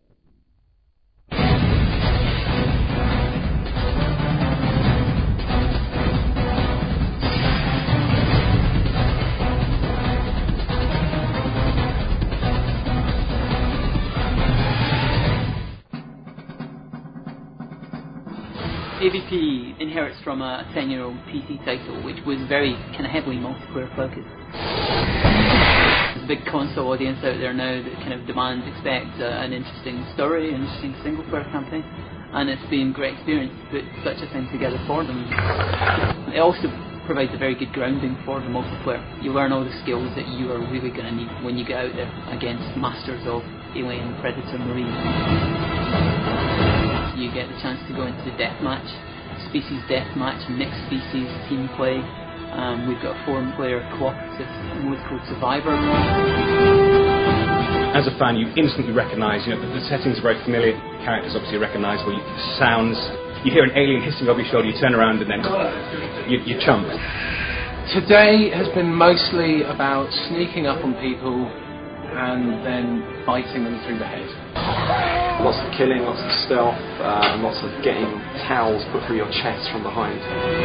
AVP inherits from a 10-year-old PC title, which was very kind of heavily multiplayer focused. There's a big console audience out there now that kind of expect an interesting story, an interesting single-player campaign, and it's been a great experience to put such a thing together for them. It also provides a very good grounding for the multiplayer. You learn all the skills that you are really going to need when you get out there against masters of Alien, Predator, Marine. You get the chance to go into deathmatch, species deathmatch, mixed species team play. We've got a 4-player cooperative mode called Survivor. As a fan, you instantly recognise, the settings are very familiar, characters obviously recognisable, sounds. You hear an alien hissing over your shoulder, you turn around and then you chump. Today has been mostly about sneaking up on people and then biting them through the head. Lots of killing, lots of stealth, and lots of getting towels put through your chest from behind.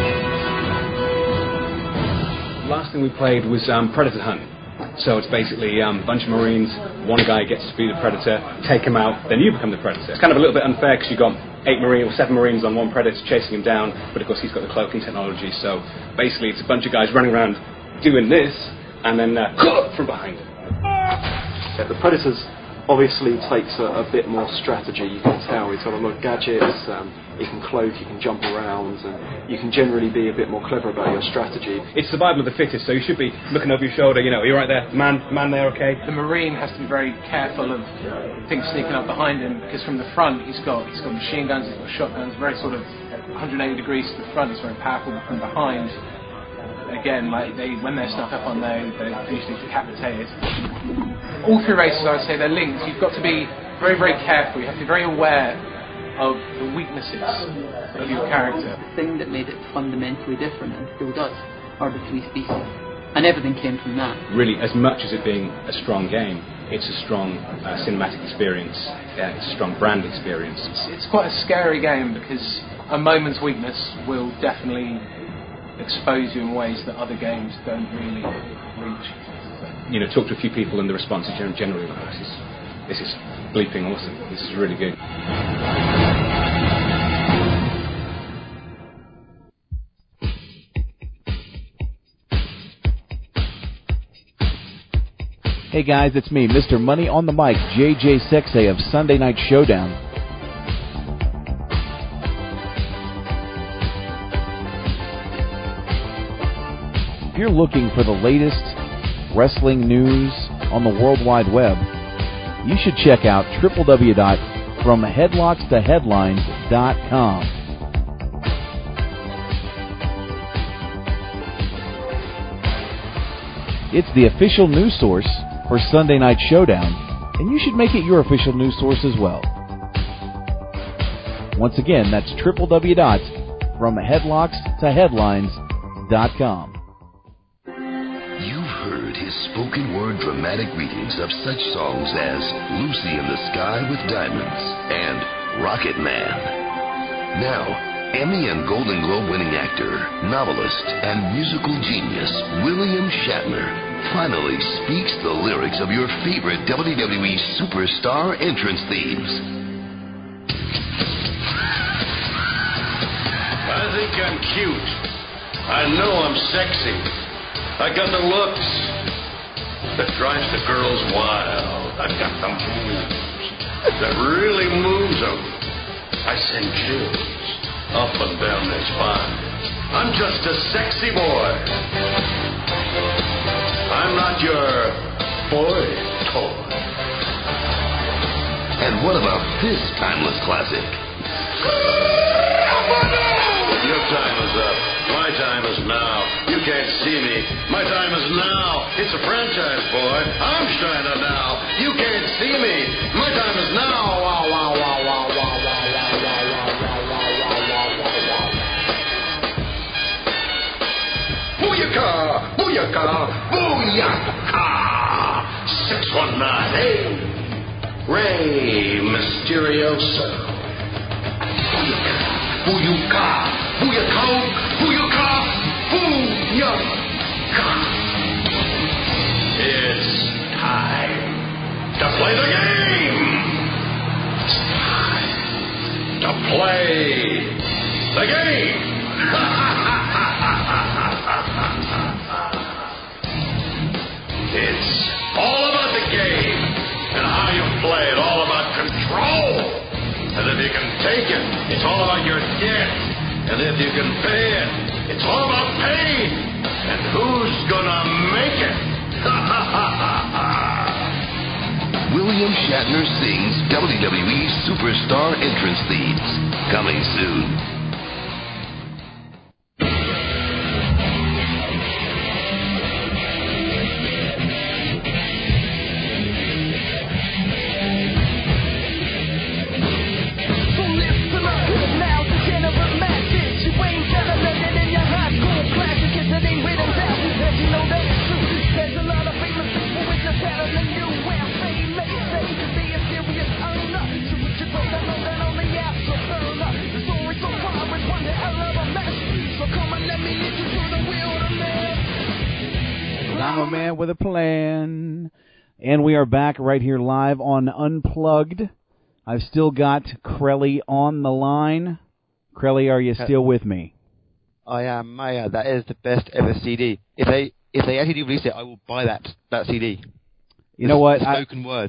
Last thing we played was Predator Hunt. So it's basically a bunch of Marines, one guy gets to be the Predator, take him out, then you become the Predator. It's kind of a little bit unfair because you've got 7 Marines on one Predator chasing him down, but of course he's got the cloaking technology, so basically it's a bunch of guys running around doing this, and then from behind. The Predators obviously takes a bit more strategy. You can tell he's got a lot of gadgets, you can cloak, you can jump around, and you can generally be a bit more clever about your strategy. It's survival of the fittest, so you should be looking over your shoulder, you're right there, man there, okay? The Marine has to be very careful of things sneaking up behind him, because from the front he's got machine guns, he's got shotguns, very sort of 180 degrees to the front, it's very powerful, but from behind, again, when they're snuck up on, they're usually decapitated. All three races, I would say, they're linked. You've got to be very, very careful. You have to be very aware of the weaknesses of your character. The thing that made it fundamentally different, and still does, are the three species. And everything came from that. Really, as much as it being a strong game, it's a strong cinematic experience. Yeah, it's a strong brand experience. It's quite a scary game, because a moment's weakness will definitely expose you in ways that other games don't really reach. Talk to a few people and the response is generally like, this is bleeping awesome. This is really good. Hey guys, it's me, Mr. Money on the Mic, JJ Sexay of Sunday Night Showdown. If you're looking for the latest wrestling news on the World Wide Web, you should check out www.FromHeadlocksToHeadlines.com. It's the official news source for Sunday Night Showdown, and you should make it your official news source as well. Once again, that's www.FromHeadlocksToHeadlines.com. You've heard his spoken word dramatic readings of such songs as Lucy in the Sky with Diamonds and Rocket Man. Now, Emmy and Golden Globe winning actor, novelist, and musical genius William Shatner finally speaks the lyrics of your favorite WWE superstar entrance themes. I think I'm cute. I know I'm sexy. I got the looks that drives the girls wild. I got the moves that really moves them. I send chills up and down their spine. I'm just a sexy boy. I'm not your boy toy. And what about this timeless classic? Your time is up. My time is now. You can't see me. My time is now. It's a franchise, boy. I'm Steiner now. You can't see me. My time is now. Wow, wow, wow, wow, wow, wow, wow, wow, wow, wow, wow, wow, wow. Booyaka! Booyaka! Booyaka! 619. Hey! Rey Mysterioso. Booyaka! Booyaka! Booyaka! Booyaka! Booyaka! It's time to play the game! It's time to play the game! It's all about the game and how you play it, all about control. And if you can take it, it's all about your debt. And if you can pay it, it's all about pain. And who's gonna make it? William Shatner sings WWE Superstar entrance themes. Coming soon. I'm a man with a plan. And we are back right here live on Unplugged. I've still got Crelly on the line. Crelly, are you still with me? I am, Maya. That is the best ever CD. If they actually release it, I will buy that CD. You know what? Spoken words.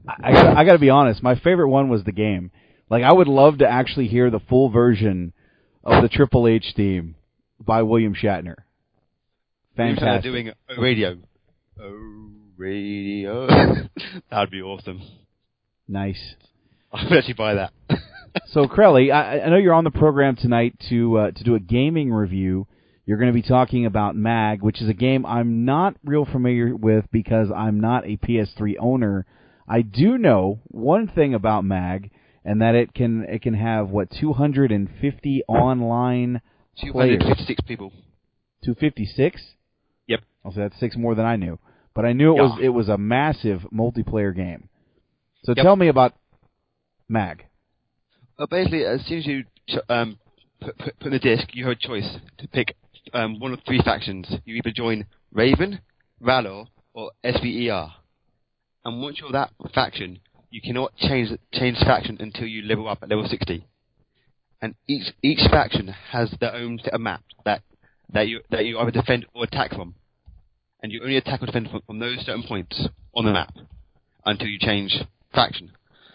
I got to be honest. My favorite one was the game. Like, I would love to actually hear the full version of the Triple H theme by William Shatner. Fantastic. Doing a radio. Oh, radio. That would be awesome. Nice. I would actually buy that. So, Crelly, I know you're on the program tonight to do a gaming review. You're going to be talking about MAG, which is a game I'm not real familiar with because I'm not a PS3 owner. I do know one thing about MAG, and that it can have, 250 online 256 people. 256? Yep. Oh, so that's 6 more than I knew. But I knew it was a massive multiplayer game. So tell me about MAG. Basically, as soon as you put in the disc, you have a choice to pick one of 3 factions. You either join Raven, Valor, or SVER. And once you're that faction, you cannot change faction until you level up at level 60. And each faction has their own set of maps that you either defend or attack from. And you only attack or defend from those certain points on the map until you change faction.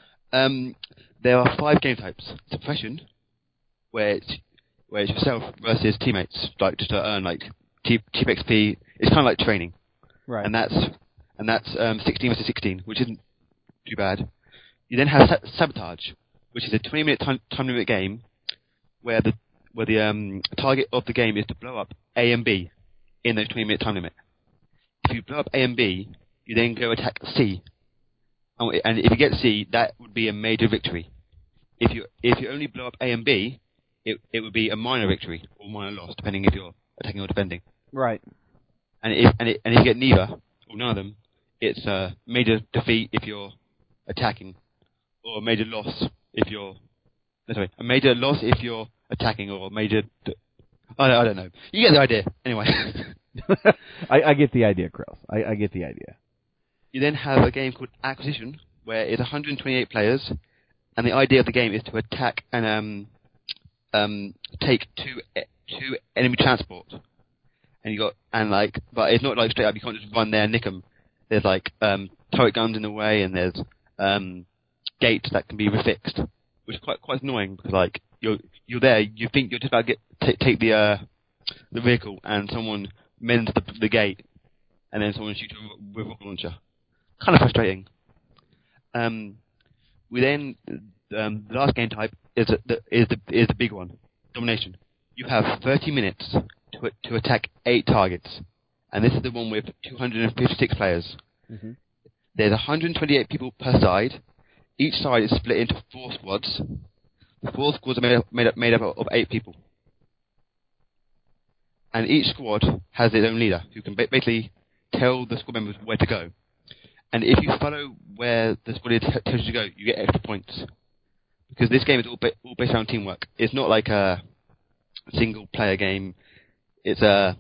There are 5 game types. Suppression, where it's yourself versus teammates, like just to earn cheap XP. It's kind of like training, right? And that's 16 versus 16, which isn't too bad. You then have sabotage, which is a 20-minute time limit game, where the target of the game is to blow up A and B in those 20-minute time limit. If you blow up A and B, you then go attack C, and if you get C, that would be a major victory. If you only blow up A and B, it would be a minor victory or minor loss, depending if you're attacking or defending. Right. And if you get neither or none of them, it's a major defeat if you're attacking, or a major loss if you're attacking, or a major. I don't know. You get the idea. Anyway. I get the idea, Krause. I get the idea. You then have a game called Acquisition, where it's 128 players, and the idea of the game is to attack and take two enemy transport. But it's not like straight up. You can't just run there and nick them. There's turret guns in the way, and there's gates that can be refixed, which is quite annoying because you're there, you think you're just about to take the vehicle, and someone mends the gate, and then someone shoots you with a rocket launcher. Kind of frustrating. We then the last game type is the big one, Domination. You have 30 minutes to attack 8 targets, and this is the one with 256 players. Mm-hmm. There's 128 people per side. Each side is split into 4 squads. The 4 squads are made up of 8 people. And each squad has its own leader, who can basically tell the squad members where to go. And if you follow where the squad leader tells you to go, you get extra points. Because this game is all based around teamwork. It's not like a single-player game. It's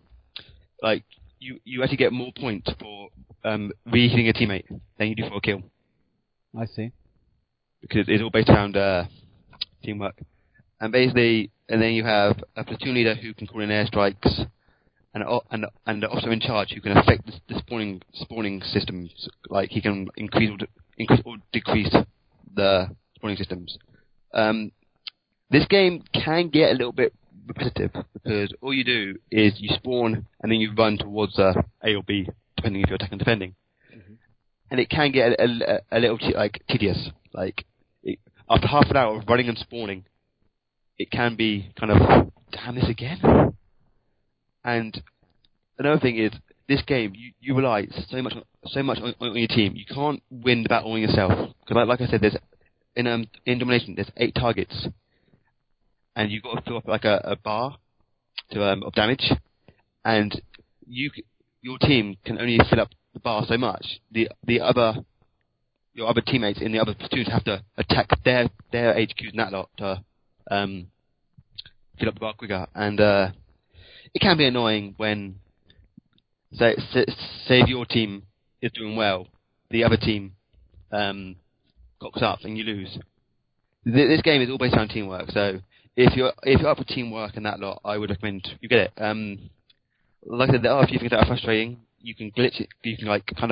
you actually get more points for re-hitting a teammate than you do for a kill. I see. Because it's all based around teamwork. And then you have a platoon leader who can call in airstrikes, and the officer in charge who can affect the spawning systems. Like he can increase or decrease the spawning systems. This game can get a little bit repetitive because all you do is you spawn and then you run towards A or B, depending if you're attacking or defending. Mm-hmm. And it can get a little tedious. After half an hour of running and spawning, it can be kind of, damn, this again? And another thing is, this game, you rely so much on your team. You can't win the battle on yourself. Because like I said, there's in Domination, there's 8 targets. And you've got to fill up a bar of damage. And your team can only fill up the bar so much. Your other teammates in the other platoons have to attack their HQs and that lot to fill up the bar quicker. And it can be annoying when, say if your team is doing well, the other team cocks up and you lose. This game is all based around teamwork, so if you're up for teamwork and that lot, I would recommend you get it. Like I said, there are a few things that are frustrating. You can glitch it. You can kind of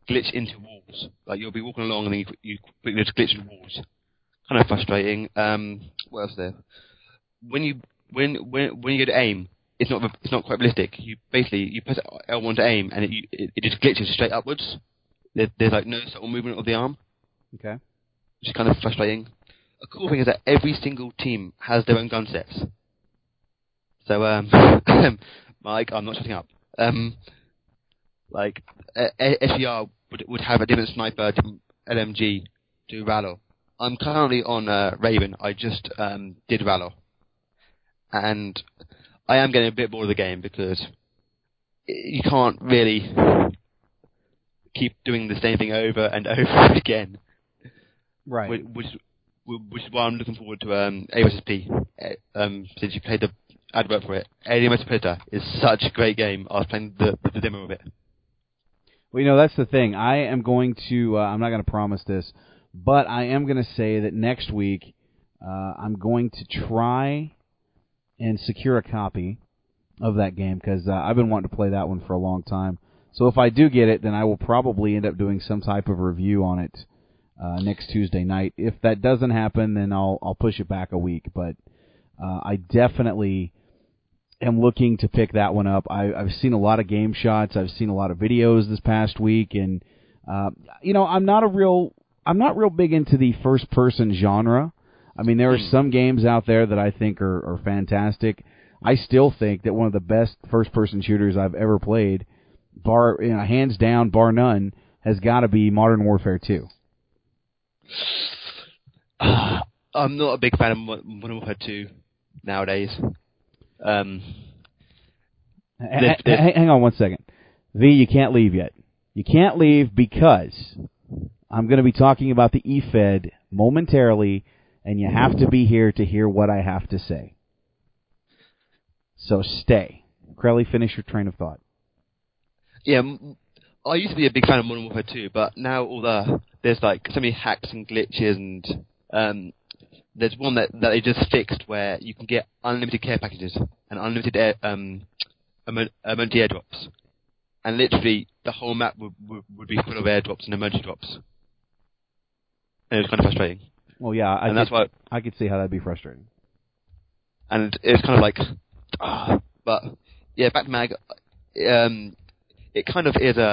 glitch into walls. Like you'll be walking along and then you quickly just glitch into walls. Kind of frustrating. What else is there? When you go to aim, it's not quite realistic. You press L1 to aim and it just glitches straight upwards. There's like no subtle movement of the arm. Okay. Which is kind of frustrating. A cool thing is that every single team has their own gun sets. So, Mike, I'm not shutting up. Like, SVR would have a different sniper, different LMG to Valor. I'm currently on Raven. I just did Valor. And I am getting a bit bored of the game because you can't really keep doing the same thing over and over again. Right. Which is why I'm looking forward to A vs P. Since you played the advert for it. Alien vs Predator is such a great game. I was playing the demo of it. Well, that's the thing. I am going to, I'm not going to promise this, but I am going to say that next week I'm going to try and secure a copy of that game because I've been wanting to play that one for a long time. So if I do get it, then I will probably end up doing some type of review on it next Tuesday night. If that doesn't happen, then I'll push it back a week. But I definitely am looking to pick that one up. I've seen a lot of game shots. I've seen a lot of videos this past week, and I'm not real big into the first person genre. I mean, there are some games out there that I think are fantastic. I still think that one of the best first person shooters I've ever played, hands down, bar none, has got to be Modern Warfare 2. I'm not a big fan of Modern Warfare 2 nowadays. Hang on one second. V, you can't leave yet. You can't leave because I'm going to be talking about the eFed momentarily, and you have to be here to hear what I have to say. So stay. Crowley, finish your train of thought. Yeah, I used to be a big fan of Modern Warfare 2, but now there's like so many hacks and glitches, and there's one that they just fixed where you can get unlimited care packages and unlimited emergency airdrops, and literally the whole map would be full of airdrops and emergency drops. And it was kind of frustrating. Well, yeah, that's why I could see how that'd be frustrating. And it's kind of like, but yeah, back to Mag. It kind of is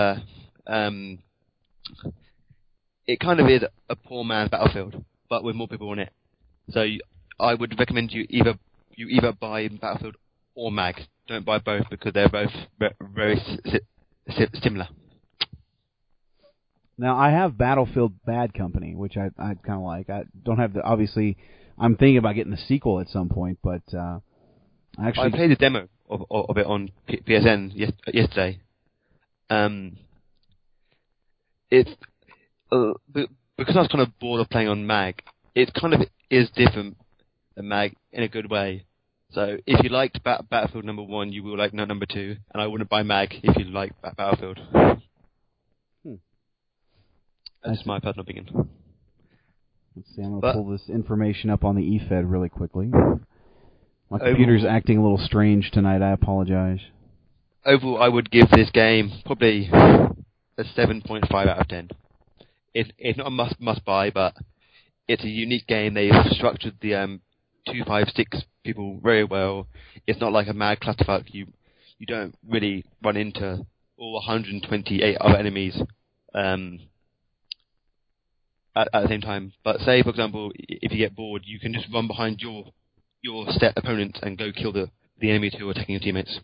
a poor man's Battlefield, but with more people on it. So I would recommend you either buy Battlefield or Mag. Don't buy both because they're both very similar. Now, I have Battlefield Bad Company, which I kind of like. I don't have obviously, I'm thinking about getting the sequel at some point, but I played the demo of it on PSN yesterday. It's because I was kind of bored of playing on Mag. It kind of is different than Mag in a good way. So if you liked Battlefield number 1, you will like number 2, and I wouldn't buy Mag if you like Battlefield. That's my personal opinion. Let's see, I'm going to pull this information up on the eFed really quickly. My computer's acting a little strange tonight. I apologize. Overall, I would give this game probably a 7.5 out of 10. It's not a must buy, but it's a unique game. They've structured the 256 people very well. It's not like a mad clusterfuck. You don't really run into all 128 other enemies at the same time. But say, for example, if you get bored, you can just run behind your set opponent and go kill the enemies who are attacking your teammates.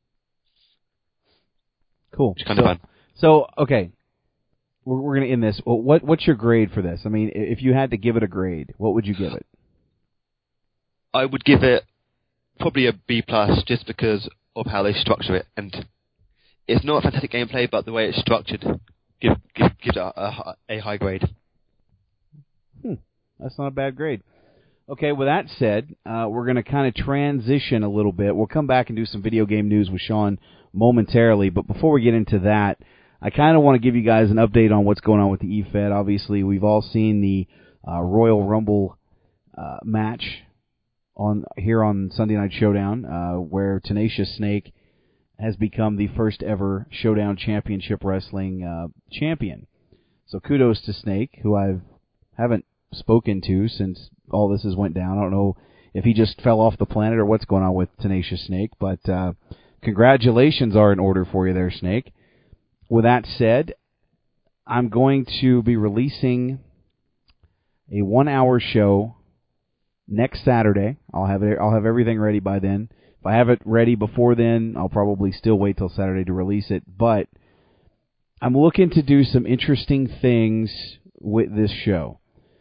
Cool. Which is kind of fun. So, okay, we're going to end this. What's your grade for this? I mean, if you had to give it a grade, what would you give it? I would give it probably a B+, just because of how they structure it. And it's not a fantastic gameplay, but the way it's structured gives it a high grade. That's not a bad grade. Okay, with that said, we're going to kind of transition a little bit. We'll come back and do some video game news with Sean momentarily, but before we get into that, I kind of want to give you guys an update on what's going on with the eFed. Obviously, we've all seen the Royal Rumble match here on Sunday Night Showdown, where Tenacious Snake has become the first ever Showdown Championship Wrestling champion. So kudos to Snake, who I haven't spoken to since all this has went down. I don't know if he just fell off the planet or what's going on with Tenacious Snake, but congratulations are in order for you there, Snake. With that said, I'm going to be releasing a 1-hour show next Saturday. I'll have everything ready by then. If I have it ready before then, I'll probably still wait till Saturday to release it. But I'm looking to do some interesting things with this show.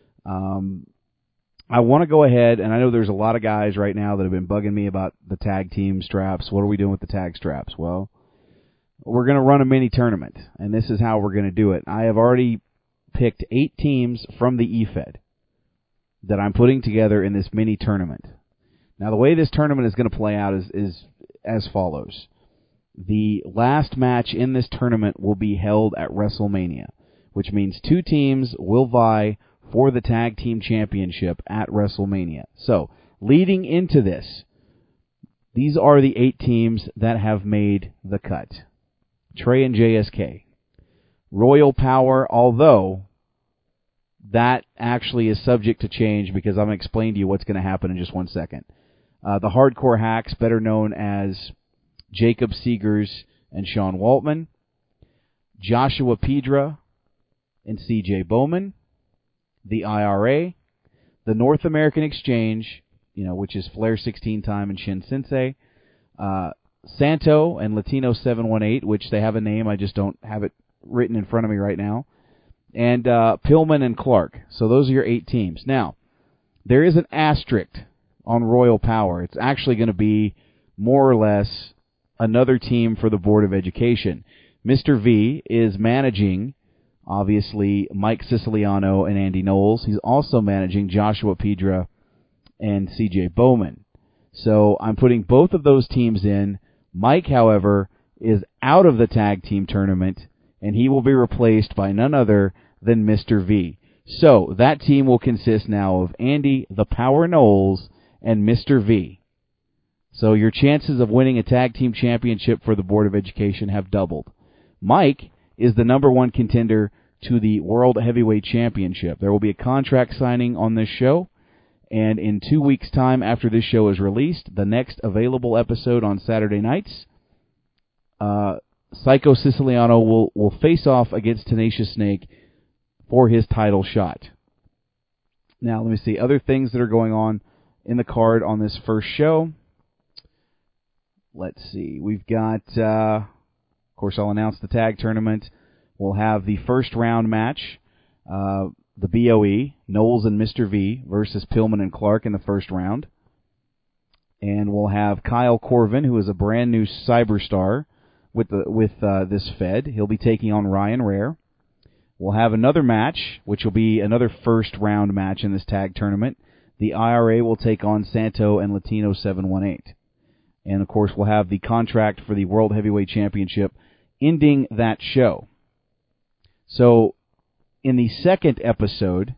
I want to go ahead, and I know there's a lot of guys right now that have been bugging me about the tag team straps. What are we doing with the tag straps? Well, we're going to run a mini tournament, and this is how we're going to do it. I have already picked 8 teams from the eFed that I'm putting together in this mini tournament. Now, the way this tournament is going to play out is as follows. The last match in this tournament will be held at WrestleMania, which means 2 teams will vie for the tag team championship at WrestleMania. So, leading into this, these are the 8 teams that have made the cut. Trey and JSK. Royal Power, although that actually is subject to change because I'm going to explain to you what's going to happen in just 1 second. The Hardcore Hacks, better known as Jacob Seegers and Sean Waltman. Joshua Pedra and CJ Bowman. The IRA, the North American Exchange, which is Flair 16 Time and Shin Sensei, Santo and Latino 718, which they have a name, I just don't have it written in front of me right now, and Pillman and Clark. So those are your 8 teams. Now, there is an asterisk on Royal Power. It's actually going to be more or less another team for the Board of Education. Mr. V is managing, obviously, Mike Siciliano and Andy Knowles. He's also managing Joshua Pedra and CJ Bowman. So I'm putting both of those teams in. Mike, however, is out of the tag team tournament, and he will be replaced by none other than Mr. V. So that team will consist now of Andy, the Power Knowles, and Mr. V. So your chances of winning a tag team championship for the Board of Education have doubled. Mike is the number 1 contender to the World Heavyweight Championship. There will be a contract signing on this show, and in 2 weeks' time after this show is released, the next available episode on Saturday nights, Psycho Siciliano will face off against Tenacious Snake for his title shot. Now, let me see. Other things that are going on in the card on this first show. Let's see. We've got, of course, I'll announce the tag tournament. We'll have the first round match, the BOE, Knowles and Mr. V versus Pillman and Clark in the first round. And we'll have Kyle Corvin, who is a brand new cyberstar with this Fed. He'll be taking on Ryan Rare. We'll have another match, which will be another first round match in this tag tournament. The IRA will take on Santo and Latino 718. And, of course, we'll have the contract for the World Heavyweight Championship ending that show. So, in the second episode,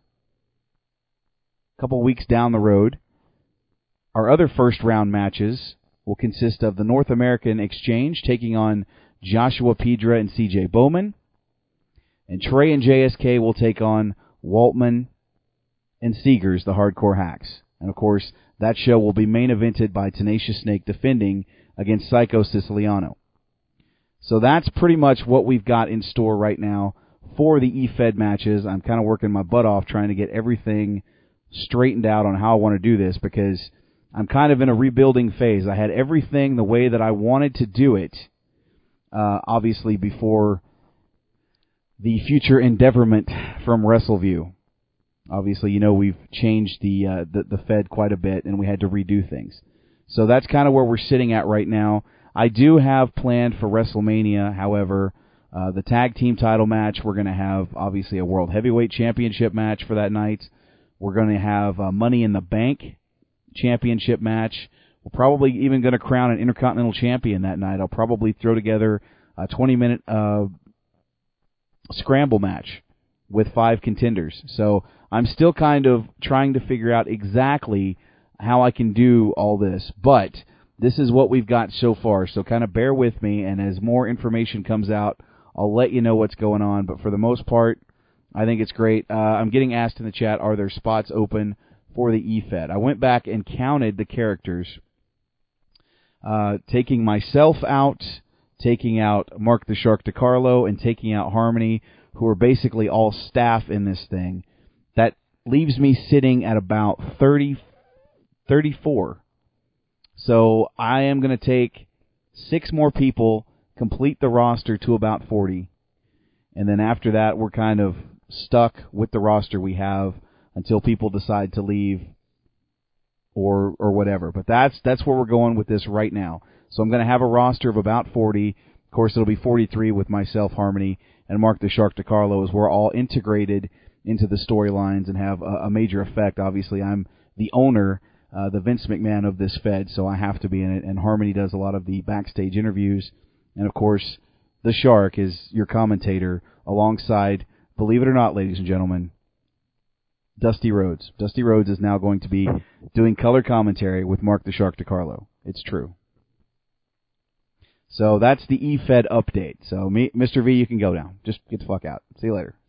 a couple weeks down the road, our other first-round matches will consist of the North American Exchange taking on Joshua Pedra and CJ Bowman, and Trey and JSK will take on Waltman and Seegers, the Hardcore Hacks. And, of course, that show will be main evented by Tenacious Snake defending against Psycho Siciliano. So that's pretty much what we've got in store right now for the eFed matches. I'm kind of working my butt off trying to get everything straightened out on how I want to do this because I'm kind of in a rebuilding phase. I had everything the way that I wanted to do it, obviously before the future endeavorment from WrestleView. Obviously, we've changed the Fed quite a bit, and we had to redo things. So that's kind of where we're sitting at right now. I do have planned for WrestleMania, however, the tag team title match. We're going to have, obviously, a World Heavyweight Championship match for that night. We're going to have a Money in the Bank Championship match. We're probably even going to crown an Intercontinental Champion that night. I'll probably throw together a 20-minute scramble match with 5 contenders. So I'm still kind of trying to figure out exactly how I can do all this, but this is what we've got so far, so kind of bear with me, and as more information comes out, I'll let you know what's going on, but for the most part, I think it's great. I'm getting asked in the chat, are there spots open for the E-Fed? I went back and counted the characters, taking myself out, taking out Mark the Shark DiCarlo, and taking out Harmony, who are basically all staff in this thing. That leaves me sitting at about 34. So I am going to take 6 more people, complete the roster to about 40, and then after that we're kind of stuck with the roster we have until people decide to leave or whatever. But that's where we're going with this right now. So I'm going to have a roster of about 40. Of course, it'll be 43 with myself, Harmony, and Mark the Shark DiCarlo, as we're all integrated into the storylines and have a major effect. Obviously, I'm the owner, the Vince McMahon of this Fed, so I have to be in it. And Harmony does a lot of the backstage interviews. And, of course, the Shark is your commentator alongside, believe it or not, ladies and gentlemen, Dusty Rhodes. Dusty Rhodes is now going to be doing color commentary with Mark the Shark DiCarlo. It's true. So that's the E-Fed update. So, Mr. V, you can go now. Just get the fuck out. See you later.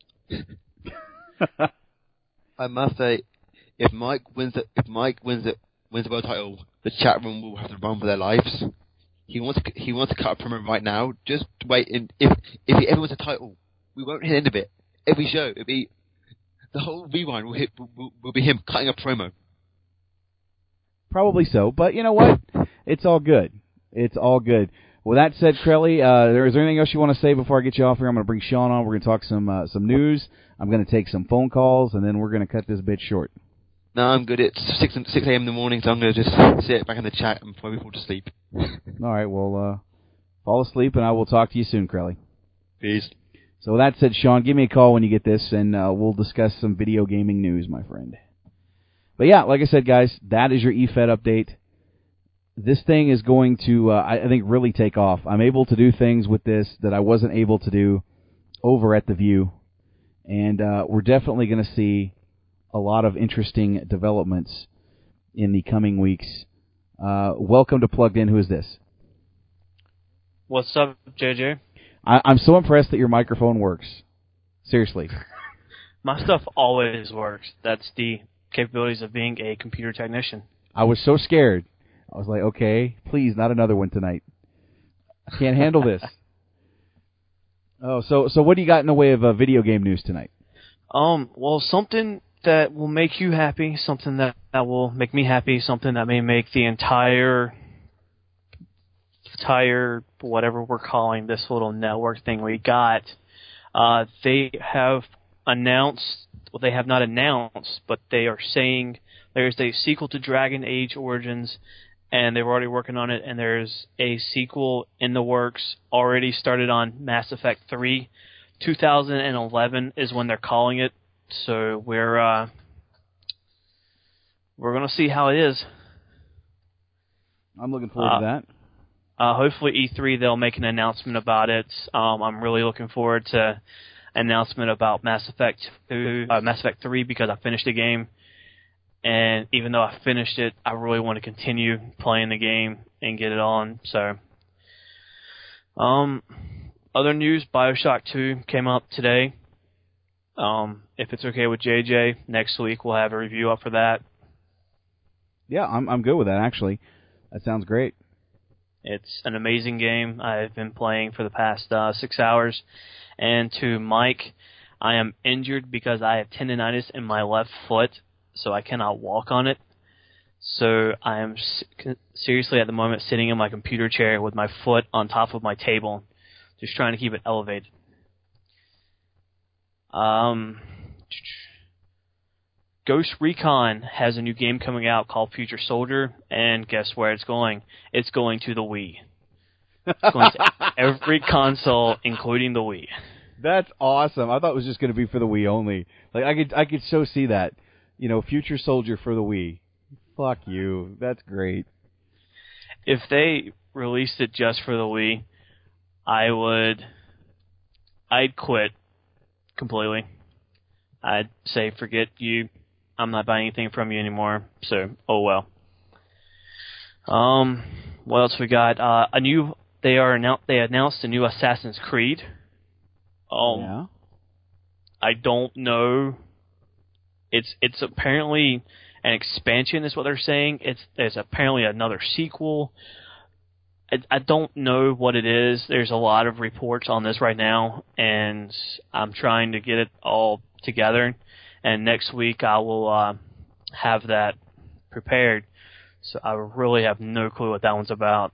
I must say, if Mike wins the world title, the chat room will have to run for their lives. He wants to cut a promo right now. Just wait, and if he ever wins a title, we won't hit the end of it. Every show, it'll be the whole rewind will be him cutting a promo. Probably so, but you know what? It's all good. It's all good. With that said, Crelly, is there anything else you want to say before I get you off here? I'm going to bring Sean on. We're going to talk some news. I'm going to take some phone calls, and then we're going to cut this bitch short. No, I'm good. It's 6 a.m. in the morning, so I'm going to just sit back in the chat and probably fall to sleep. All right, well, fall asleep, and I will talk to you soon, Crelly. Peace. So with that said, Sean, give me a call when you get this, and we'll discuss some video gaming news, my friend. But yeah, like I said, guys, that is your E-Fed update. This thing is going to, I think, really take off. I'm able to do things with this that I wasn't able to do over at The View, and we're definitely going to see a lot of interesting developments in the coming weeks. Welcome to Plugged In. Who is this? What's up, JJ? I'm so impressed that your microphone works. Seriously. My stuff always works. That's the capabilities of being a computer technician. I was so scared. I was like, okay, please, not another one tonight. I can't handle this. Oh, so what do you got in the way of video game news tonight? Well, something that will make you happy, something that will make me happy, something that may make the entire whatever we're calling this little network thing we got. They have announced, well, they have not announced, but they are saying there's a sequel to Dragon Age Origins, and they're already working on it, and there's a sequel in the works, already started on Mass Effect 3. 2011 is when they're calling it, so we're going to see how it is. I'm looking forward to that. Hopefully E3 they'll make an announcement about it. I'm really looking forward to an announcement about Mass Effect 3 because I finished the game. And even though I finished it, I really want to continue playing the game and get it on. So, other news, BioShock 2 came up today. If it's okay with JJ, next week we'll have a review up for that. Yeah, I'm good with that, actually. That sounds great. It's an amazing game. I've been playing for the past 6 hours. And to Mike, I am injured because I have tendonitis in my left foot, so I cannot walk on it. So I am seriously at the moment sitting in my computer chair with my foot on top of my table, just trying to keep it elevated. Ghost Recon has a new game coming out called Future Soldier, and guess where it's going? It's going to the Wii. It's going to every console, including the Wii. That's awesome. I thought it was just going to be for the Wii only. Like I could so see that. You know, Future Soldier for the Wii. Fuck you. That's great. If they released it just for the Wii, I'd quit completely. I'd say, forget you. I'm not buying anything from you anymore. So, oh well. What else we got? They announced a new Assassin's Creed. Yeah. I don't know. It's apparently an expansion, is what they're saying. There's apparently another sequel. I don't know what it is. There's a lot of reports on this right now, and I'm trying to get it all together. And next week I will have that prepared. So I really have no clue what that one's about.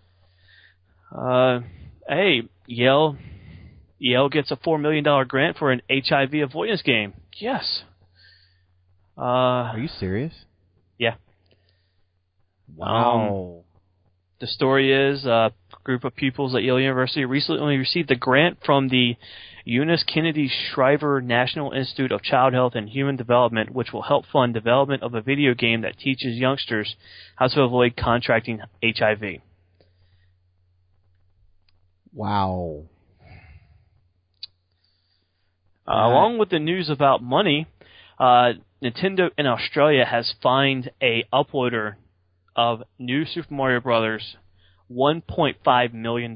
Hey, Yale gets a $4 million grant for an HIV avoidance game. Yes. Are you serious? Yeah. Wow. The story is a group of pupils at Yale University recently received a grant from the Eunice Kennedy Shriver National Institute of Child Health and Human Development, which will help fund development of a video game that teaches youngsters how to avoid contracting HIV. Wow. Along with the news about money, Nintendo in Australia has fined a uploader of New Super Mario Brothers $1.5 million.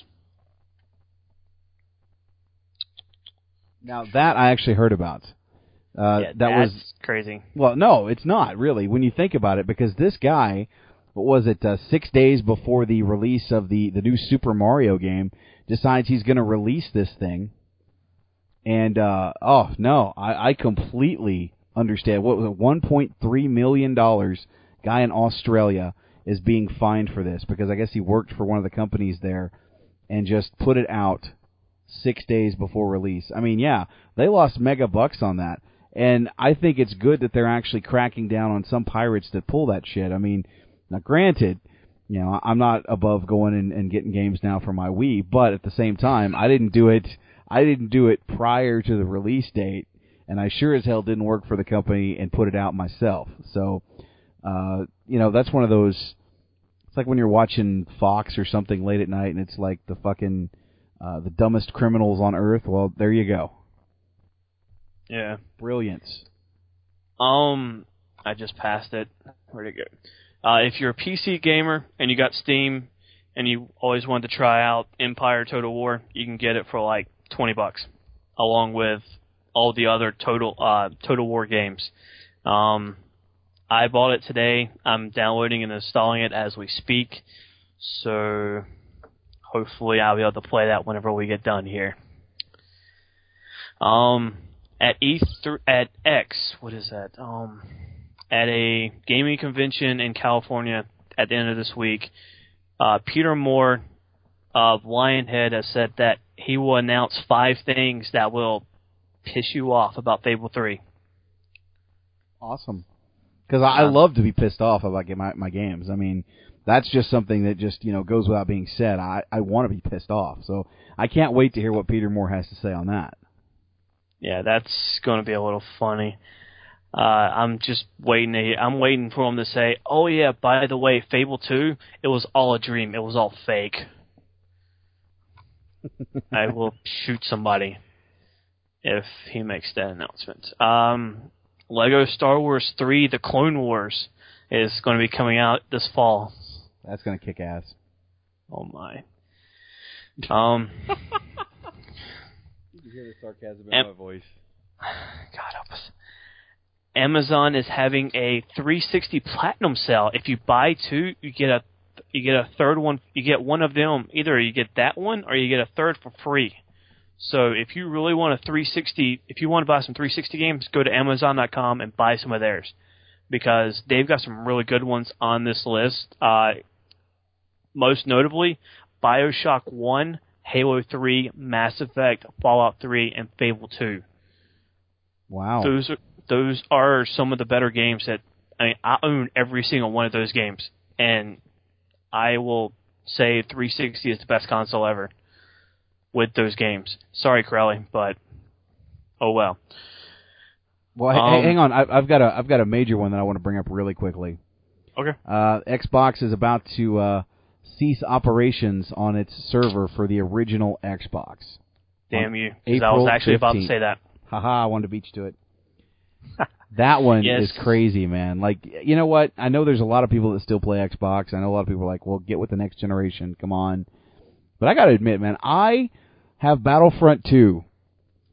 Now that I actually heard about. That's crazy. Well, no, it's not really when you think about it, because this guy, what was it, 6 days before the release of the new Super Mario game, decides he's going to release this thing. And, I completely understand. What was it, $1.3 million guy in Australia is being fined for this, because I guess he worked for one of the companies there and just put it out 6 days before release. I mean, yeah, they lost mega bucks on that. And I think it's good that they're actually cracking down on some pirates that pull that shit. I mean, now granted, you know, I'm not above going and getting games now for my Wii, but at the same time, I didn't do it prior to the release date, and I sure as hell didn't work for the company and put it out myself. So, that's one of those. It's like when you're watching Fox or something late at night, and it's like the fucking the dumbest criminals on earth. Well, there you go. Yeah, brilliance. I just passed it. Where'd it go? If you're a PC gamer and you got Steam and you always wanted to try out Empire Total War, you can get it for like $20, along with all the other Total War games. I bought it today. I'm downloading and installing it as we speak, so hopefully I'll be able to play that whenever we get done here. At X, what is that? At a gaming convention in California at the end of this week, Peter Moore of Lionhead has said that he will announce 5 things that will piss you off about Fable 3. Awesome. Because I love to be pissed off about my games. I mean, that's just something that just, goes without being said. I want to be pissed off. So I can't wait to hear what Peter Moore has to say on that. Yeah, that's going to be a little funny. I'm just waiting to hear. I'm waiting for him to say, "Oh yeah, by the way, Fable 2, it was all a dream. It was all fake." I will shoot somebody if he makes that announcement. Lego Star Wars 3: The Clone Wars is going to be coming out this fall. That's going to kick ass. Oh my. You hear the sarcasm in my voice. God help us. Amazon is having a 360 Platinum sale. If you buy 2, you get a third one. You get one of them. Either you get that one or you get a third for free. So if you really want a 360, if you want to buy some 360 games, go to Amazon.com and buy some of theirs, because they've got some really good ones on this list. Most notably, BioShock 1, Halo 3, Mass Effect, Fallout 3, and Fable 2. Wow. Those are some of the better games that I own every single one of those games, and I will say 360 is the best console ever with those games. Sorry, Crowley, but oh well. Well, hang on. I've got a major one that I want to bring up really quickly. Okay. Xbox is about to cease operations on its server for the original Xbox. Damn you! Because I was actually 15th. about to say that. Haha, I wanted to beat you to it. That one is crazy, man. Like, you know what? I know there's a lot of people that still play Xbox. I know a lot of people are like, well, get with the next generation. Come on. But I got to admit, man, I have Battlefront 2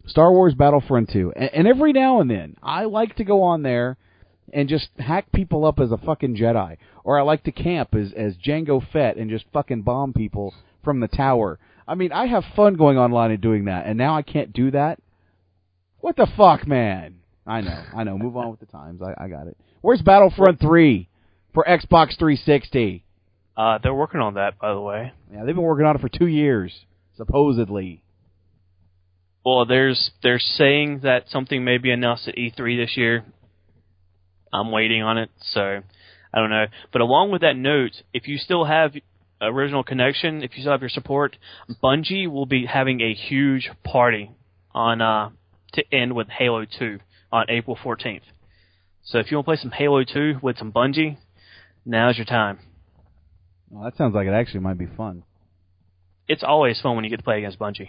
Star Wars Battlefront 2. And every now and then, I like to go on there and just hack people up as a fucking Jedi. Or I like to camp as Jango Fett and just fucking bomb people from the tower. I mean, I have fun going online and doing that, and now I can't do that? What the fuck, man? I know. Move on with the times. I got it. Where's Battlefront 3 for Xbox 360? They're working on that, by the way. Yeah, they've been working on it for 2 years, supposedly. Well, they're saying that something may be announced at E3 this year. I'm waiting on it, so I don't know. But along with that note, if you still have original connection, if you still have your support, Bungie will be having a huge party on to end with Halo 2 on April 14th. So if you want to play some Halo 2 with some Bungie, now's your time. Well, that sounds like it actually might be fun. It's always fun when you get to play against Bungie.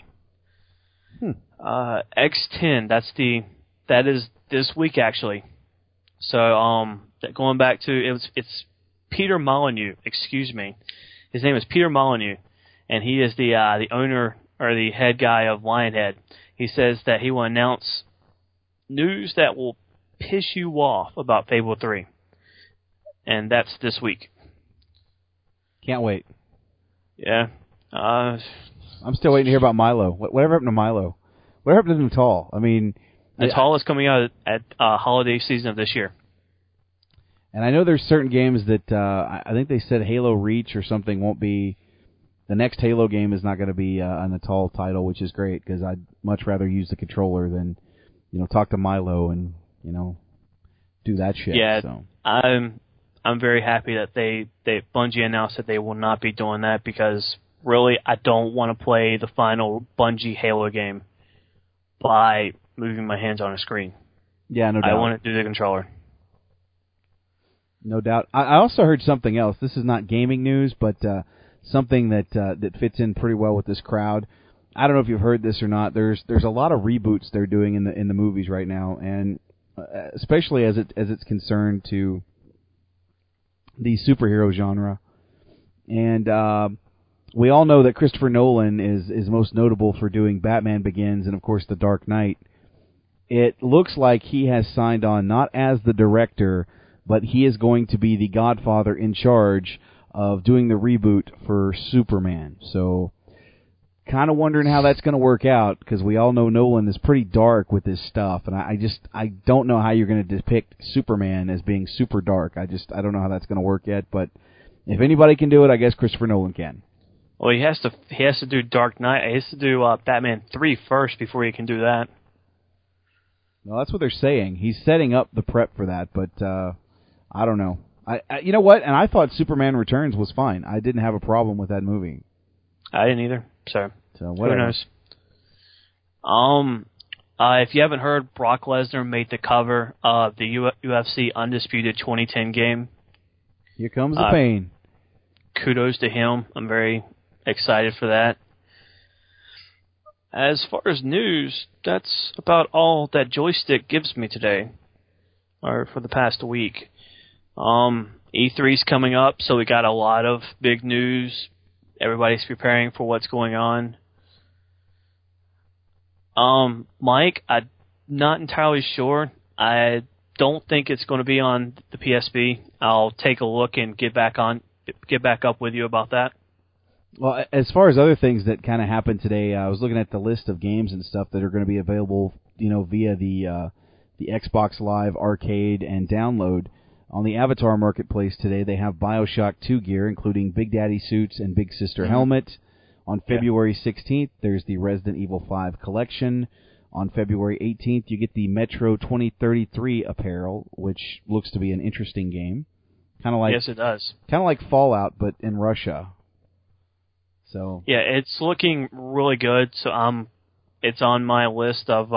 X10, that is this week actually. So going back to it's Peter Molyneux. Excuse me, his name is Peter Molyneux, and he is the owner or the head guy of Lionhead. He says that he will announce news that will piss you off about Fable 3, and that's this week. Can't wait. Yeah. I'm still waiting to hear about Milo. Whatever happened to Milo? What happened to Natal? I mean, Natal is coming out at holiday season of this year. And I know there's certain games that I think they said Halo Reach or something won't be. The next Halo game is not going to be a Natal title, which is great because I'd much rather use the controller than talk to Milo and do that shit. Yeah, so. I'm very happy that they Bungie announced that they will not be doing that because really I don't want to play the final Bungie Halo game by moving my hands on a screen. Yeah, no doubt. I want to do the controller. No doubt. I also heard something else. This is not gaming news, but something that fits in pretty well with this crowd. I don't know if you've heard this or not. There's a lot of reboots they're doing in the movies right now, and especially as it's concerned to the superhero genre. And we all know that Christopher Nolan is most notable for doing Batman Begins and, of course, The Dark Knight. It looks like he has signed on not as the director, but he is going to be the godfather in charge of doing the reboot for Superman. So, kind of wondering how that's going to work out, because we all know Nolan is pretty dark with his stuff, and I don't know how you're going to depict Superman as being super dark. I don't know how that's going to work yet, but if anybody can do it, I guess Christopher Nolan can. Well, he has to do Dark Knight. He has to do Batman 3 first before he can do that. Well, that's what they're saying. He's setting up the prep for that, but I don't know. I you know what? And I thought Superman Returns was fine. I didn't have a problem with that movie. I didn't either. So whatever. Who knows? If you haven't heard, Brock Lesnar made the cover of the UFC Undisputed 2010 game. Here comes the pain. Kudos to him. I'm very excited for that. As far as news, that's about all that Joystick gives me today, or for the past week. E3's coming up, so we got a lot of big news. Everybody's preparing for what's going on. Mike, I'm not entirely sure. I don't think it's going to be on the PSP. I'll take a look and get back up with you about that. Well, as far as other things that kind of happened today, I was looking at the list of games and stuff that are going to be available, via the Xbox Live Arcade and download. On the Avatar Marketplace today, they have BioShock 2 gear, including Big Daddy suits and Big Sister helmet. On February 16th, there's the Resident Evil 5 collection. On February 18th, you get the Metro 2033 apparel, which looks to be an interesting game. Yes, it does. Kind of like Fallout, but in Russia. So yeah, it's looking really good. So it's on my list of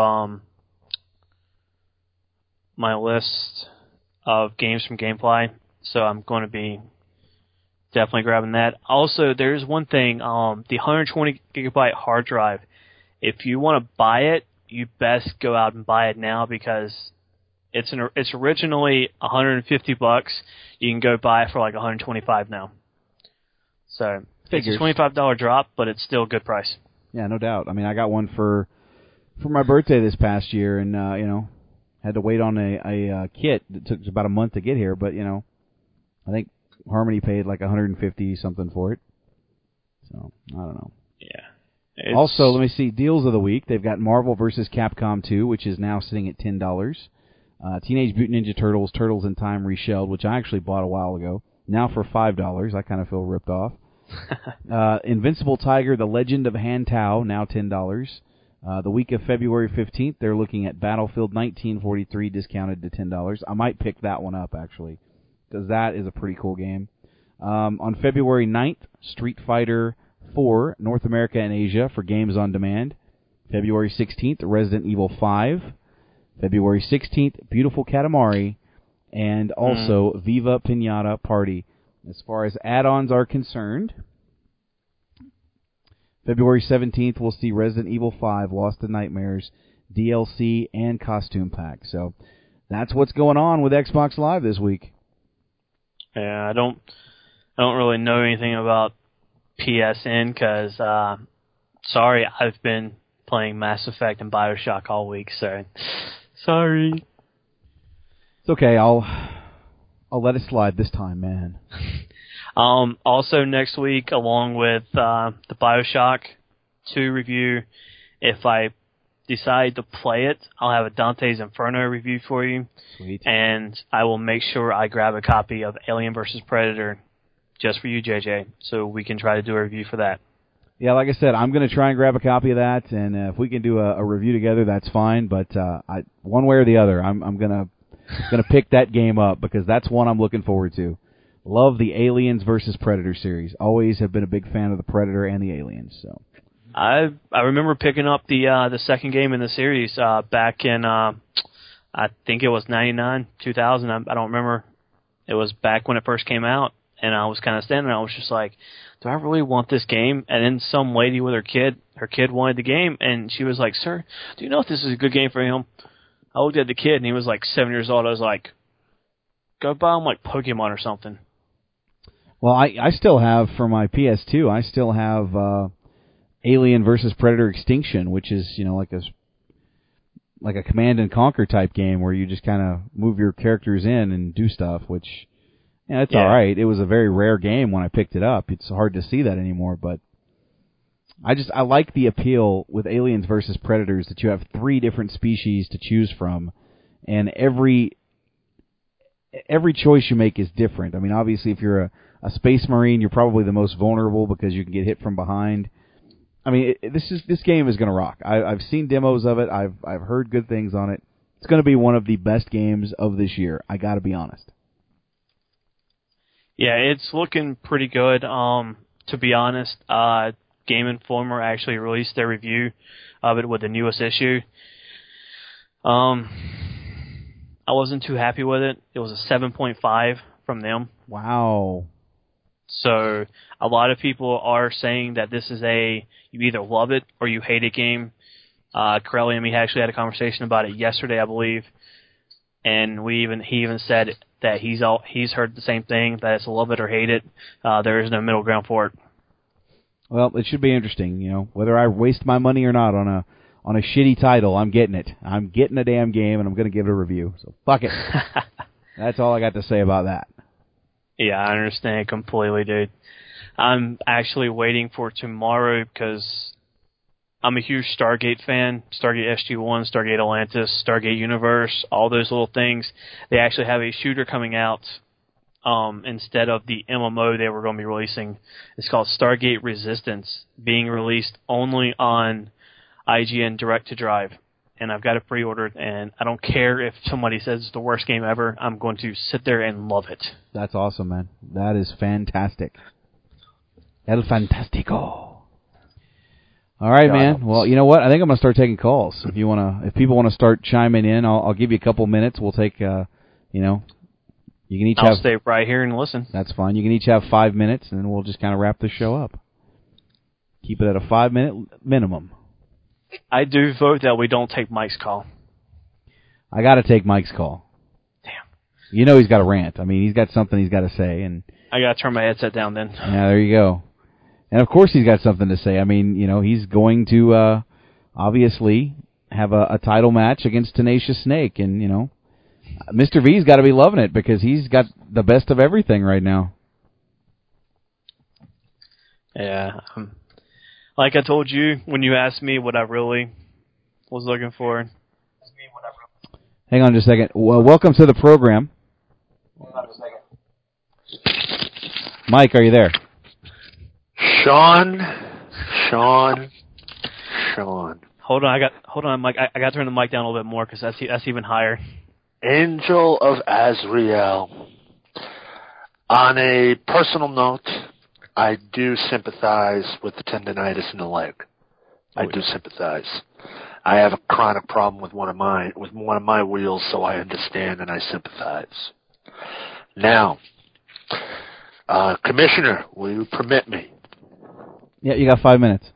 games from GameFly. So I'm going to be definitely grabbing that. Also, there's one thing, the 120 gigabyte hard drive. If you want to buy it, you best go out and buy it now because it's originally $150. You can go buy it for like $125 now. So it's a $25 drop, but it's still a good price. Yeah, no doubt. I mean, I got one for for my birthday this past year, and had to wait on a kit. It took about a month to get here, but I think Harmony paid like $150 something for it. So I don't know. Yeah. Also, let me see deals of the week. They've got Marvel vs. Capcom 2, which is now sitting at $10. Teenage Mutant Ninja Turtles: Turtles in Time Reshelled, which I actually bought a while ago. Now for $5. I kind of feel ripped off. Invincible Tiger: The Legend of Han Tao, now $10. The week of February 15th, they're looking at Battlefield 1943 discounted to $10. I might pick that one up, actually, because that is a pretty cool game. On February 9th, Street Fighter 4, North America and Asia for Games on Demand. February 16th, Resident Evil 5. February 16th, Beautiful Katamari. And also Viva Pinata Party. As far as add-ons are concerned, February 17th, we'll see Resident Evil 5, Lost in Nightmares, DLC, and Costume Pack. So that's what's going on with Xbox Live this week. Yeah, I don't really know anything about PSN because, sorry, I've been playing Mass Effect and BioShock all week, so sorry. It's okay. I'll let it slide this time, man. Also next week, along with the BioShock 2 review, if I decide to play it, I'll have a Dante's Inferno review for you. Sweet. And I will make sure I grab a copy of Alien vs. Predator just for you, JJ, so we can try to do a review for that. Yeah, like I said, I'm going to try and grab a copy of that, and if we can do a review together, that's fine. But one way or the other, I'm going to pick that game up because that's one I'm looking forward to. Love the Aliens versus Predator series. Always have been a big fan of the Predator and the Aliens. So I remember picking up the second game in the series back in I think it was 99, 2000. I don't remember. It was back when it first came out, and I was kind of standing there. I was just like, do I really want this game? And then some lady with her kid wanted the game, and she was like, sir, do you know if this is a good game for him? I looked at the kid, and he was like 7 years old. I was like, go buy him like Pokemon or something. Well, I still have, for my PS2, I still have Alien versus Predator Extinction, which is, like a Command and Conquer type game where you just kind of move your characters in and do stuff, which, it's all right. It was a very rare game when I picked it up. It's hard to see that anymore, but I like the appeal with Aliens versus Predators that you have 3 different species to choose from, and every choice you make is different. I mean, obviously, if you're a Space Marine, you're probably the most vulnerable because you can get hit from behind. I mean, this game is going to rock. I've seen demos of it. I've heard good things on it. It's going to be one of the best games of this year. I got to be honest. Yeah, it's looking pretty good. To be honest, Game Informer actually released their review of it with the newest issue. I wasn't too happy with it. It was a 7.5 from them. Wow. So a lot of people are saying that this is you either love it or you hate it game. Corelli and me actually had a conversation about it yesterday, I believe, and he even said that he's heard the same thing, that it's a love it or hate it. There is no middle ground for it. Well, it should be interesting, whether I waste my money or not on a shitty title. I'm getting it. I'm getting a damn game, and I'm going to give it a review. So fuck it. That's all I got to say about that. Yeah, I understand completely, dude. I'm actually waiting for tomorrow because I'm a huge Stargate fan. Stargate SG-1, Stargate Atlantis, Stargate Universe, all those little things. They actually have a shooter coming out instead of the MMO they were going to be releasing. It's called Stargate Resistance, being released only on IGN Direct to Drive. And I've got it pre-ordered, and I don't care if somebody says it's the worst game ever. I'm going to sit there and love it. That's awesome, man. That is fantastic. El Fantastico. All right, man. Well, you know what? I think I'm going to start taking calls. If people want to start chiming in, I'll give you a couple minutes. We'll take, you can each I'll stay right here and listen. That's fine. You can each have 5 minutes, and then we'll just kind of wrap the show up. Keep it at a 5-minute minimum. I do vote that we don't take Mike's call. I got to take Mike's call. Damn. He's got a rant. I mean, he's got something he's got to say, and I got to turn my headset down then. Yeah, there you go. And of course he's got something to say. I mean, he's going to obviously have a title match against Tenacious Snake, and Mr. V's got to be loving it because he's got the best of everything right now. Yeah. Like I told you when you asked me what I really was looking for. Hang on just a second. Well, welcome to the program. Mike, are you there? Sean. Hold on, Mike. I got to turn the mic down a little bit more because that's even higher. Angel of Azrael. On a personal note, I do sympathize with the tendonitis in the leg. I do sympathize. I have a chronic problem with one of my wheels, so I understand and I sympathize. Now, Commissioner, will you permit me? Yeah, you got 5 minutes.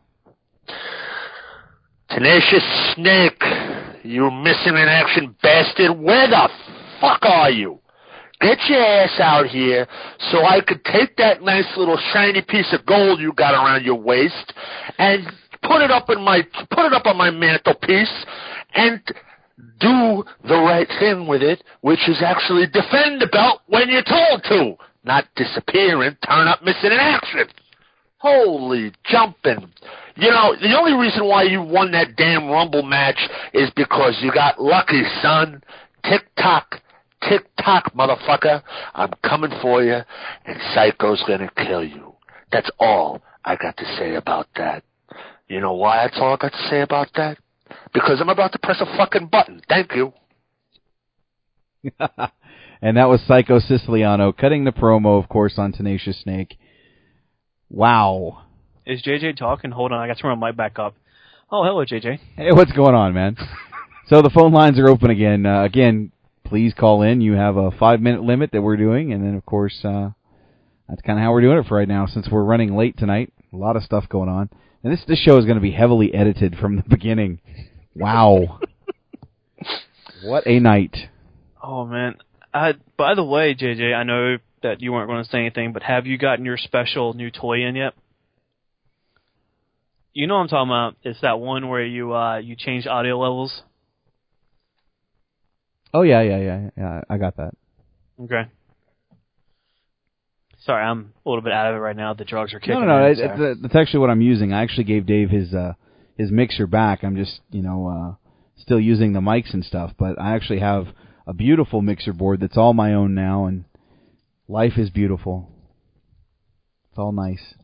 Tenacious Snake, you missing in action bastard, where the fuck are you? Get your ass out here so I could take that nice little shiny piece of gold you got around your waist and put it up on my mantelpiece and do the right thing with it, which is actually defend the belt when you're told to, not disappear and turn up missing in action. Holy jumping. The only reason why you won that damn Rumble match is because you got lucky, son. Tick-tock, motherfucker. I'm coming for you, and Psycho's gonna kill you. That's all I got to say about that. You know why that's all I got to say about that? Because I'm about to press a fucking button. Thank you. And that was Psycho Siciliano cutting the promo, of course, on Tenacious Snake. Wow. Is JJ talking? Hold on, I got to turn my mic back up. Oh, hello, JJ. Hey, what's going on, man? So the phone lines are open again. Again, please call in. You have a 5-minute limit that we're doing, and then, of course, that's kind of how we're doing it for right now since we're running late tonight. A lot of stuff going on. And this show is going to be heavily edited from the beginning. Wow. What a night. Oh, man. By the way, JJ, I know that you weren't going to say anything, but have you gotten your special new toy in yet? You know what I'm talking about. It's that one where you change audio levels. Oh, yeah, I got that. Okay. Sorry, I'm a little bit out of it right now. The drugs are kicking No, in. it's actually what I'm using. I actually gave Dave his mixer back. I'm just, still using the mics and stuff, but I actually have a beautiful mixer board that's all my own now, and life is beautiful. It's all nice.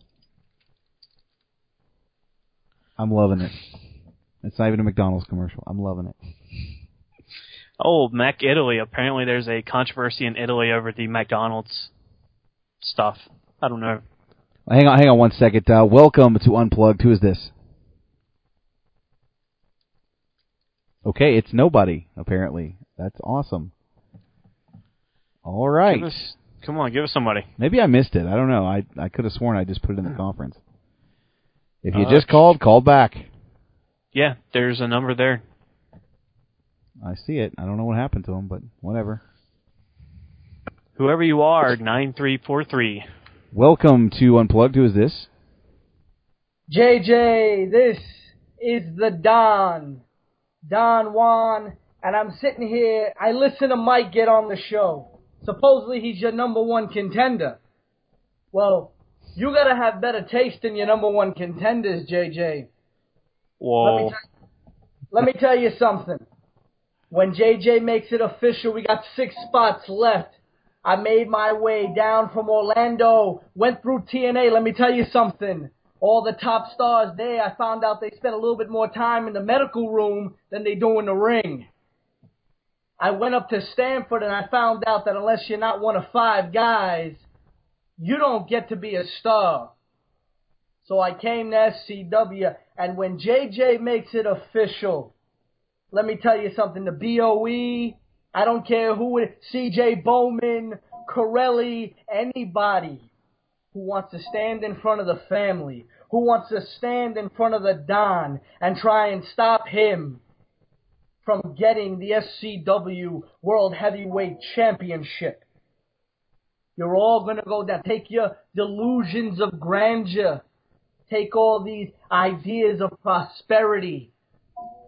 I'm loving it. It's not even a McDonald's commercial. I'm loving it. Oh, Mac Italy. Apparently there's a controversy in Italy over the McDonald's stuff. I don't know. Hang on 1 second. Welcome to Unplugged. Who is this? Okay, it's nobody, apparently. That's awesome. All right. Come on, give us somebody. Maybe I missed it. I don't know. I could have sworn I just put it in the conference. If you just called, call back. Yeah, there's a number there. I see it. I don't know what happened to him, but whatever. Whoever you are, 9343. Welcome to Unplugged. Who is this? JJ, this is the Don Juan, and I'm sitting here. I listen to Mike get on the show. Supposedly he's your number one contender. Well, you gotta have better taste than your number one contenders, JJ. Whoa. Let me tell you something. When JJ makes it official, we got 6 spots left. I made my way down from Orlando, went through TNA. Let me tell you something. All the top stars there, I found out they spent a little bit more time in the medical room than they do in the ring. I went up to Stanford and I found out that unless you're not one of 5 guys, you don't get to be a star. So I came to SCW, and when JJ makes it official, let me tell you something, the BOE, I don't care who it is, CJ Bowman, Corelli, anybody who wants to stand in front of the family, who wants to stand in front of the Don and try and stop him from getting the SCW World Heavyweight Championship. You're all going to go down. Take your delusions of grandeur. Take all these ideas of prosperity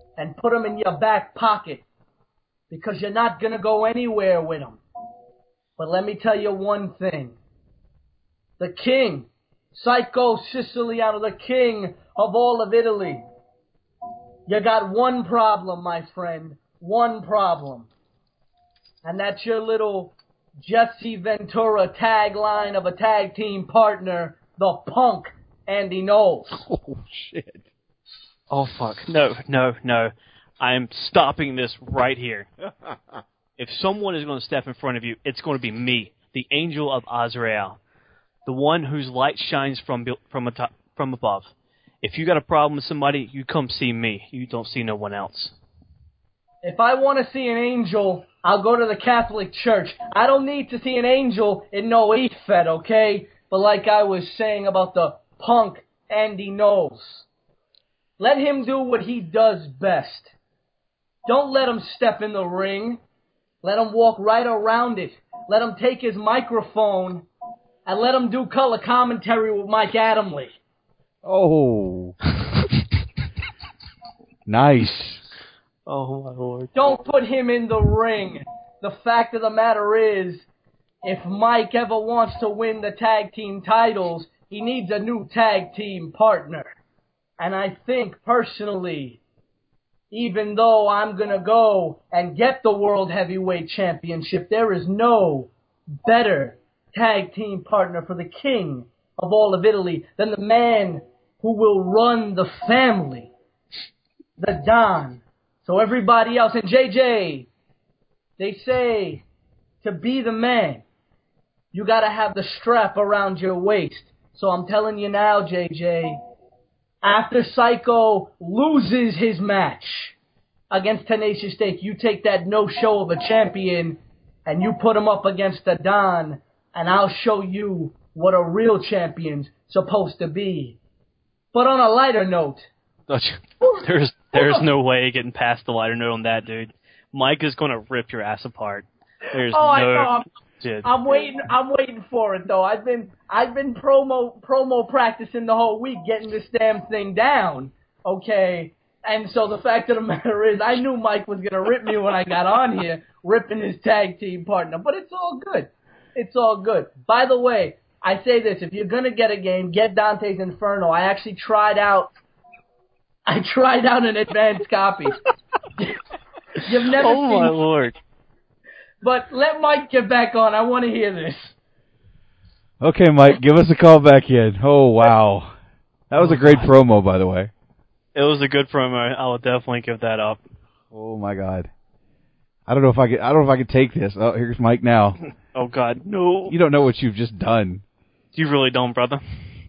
and put them in your back pocket because you're not going to go anywhere with them. But let me tell you one thing. The king, Psycho Siciliano, the king of all of Italy. You got one problem, my friend. One problem. And that's your little Jesse Ventura tagline of a tag team partner, the Punk Andy Knowles. Oh, shit. Oh, fuck. No. I am stopping this right here. If someone is going to step in front of you, it's going to be me, the Angel of Azrael, the one whose light shines from above. If you got a problem with somebody, you come see me. You don't see no one else. If I want to see an angel, I'll go to the Catholic Church. I don't need to see an angel in no Efed, okay? But like I was saying about the Punk Andy Knowles, let him do what he does best. Don't let him step in the ring. Let him walk right around it. Let him take his microphone and let him do color commentary with Mike Adamle. Oh. Nice. Oh, my Lord. Don't put him in the ring. The fact of the matter is, if Mike ever wants to win the tag team titles, he needs a new tag team partner. And I think, personally, even though I'm going to go and get the World Heavyweight Championship, there is no better tag team partner for the king of all of Italy than the man who will run the family, the Don. So everybody else, and JJ, they say to be the man, you got to have the strap around your waist. So I'm telling you now, JJ, after Psycho loses his match against Tenacious D, you take that no-show of a champion and you put him up against the Don, and I'll show you what a real champion's supposed to be. But on a lighter note... There's no way getting past the lighter note on that, dude. Mike is going to rip your ass apart. There's I know. I'm waiting for it though. I've been promo practicing the whole week getting this damn thing down. Okay. And so the fact of the matter is, I knew Mike was gonna rip me when I got on here, ripping his tag team partner. But it's all good. It's all good. By the way, I say this: if you're gonna get a game, get Dante's Inferno. I actually tried out an advanced copy. You've never seen. Oh my Lord. But let Mike get back on. I want to hear this. Okay, Mike, give us a call back in. Oh, wow. That was a great promo, by the way. It was a good promo. I will definitely give that up. Oh, my God. I don't know if I could take this. Oh, here's Mike now. Oh, God, no. You don't know what you've just done. You really don't, brother.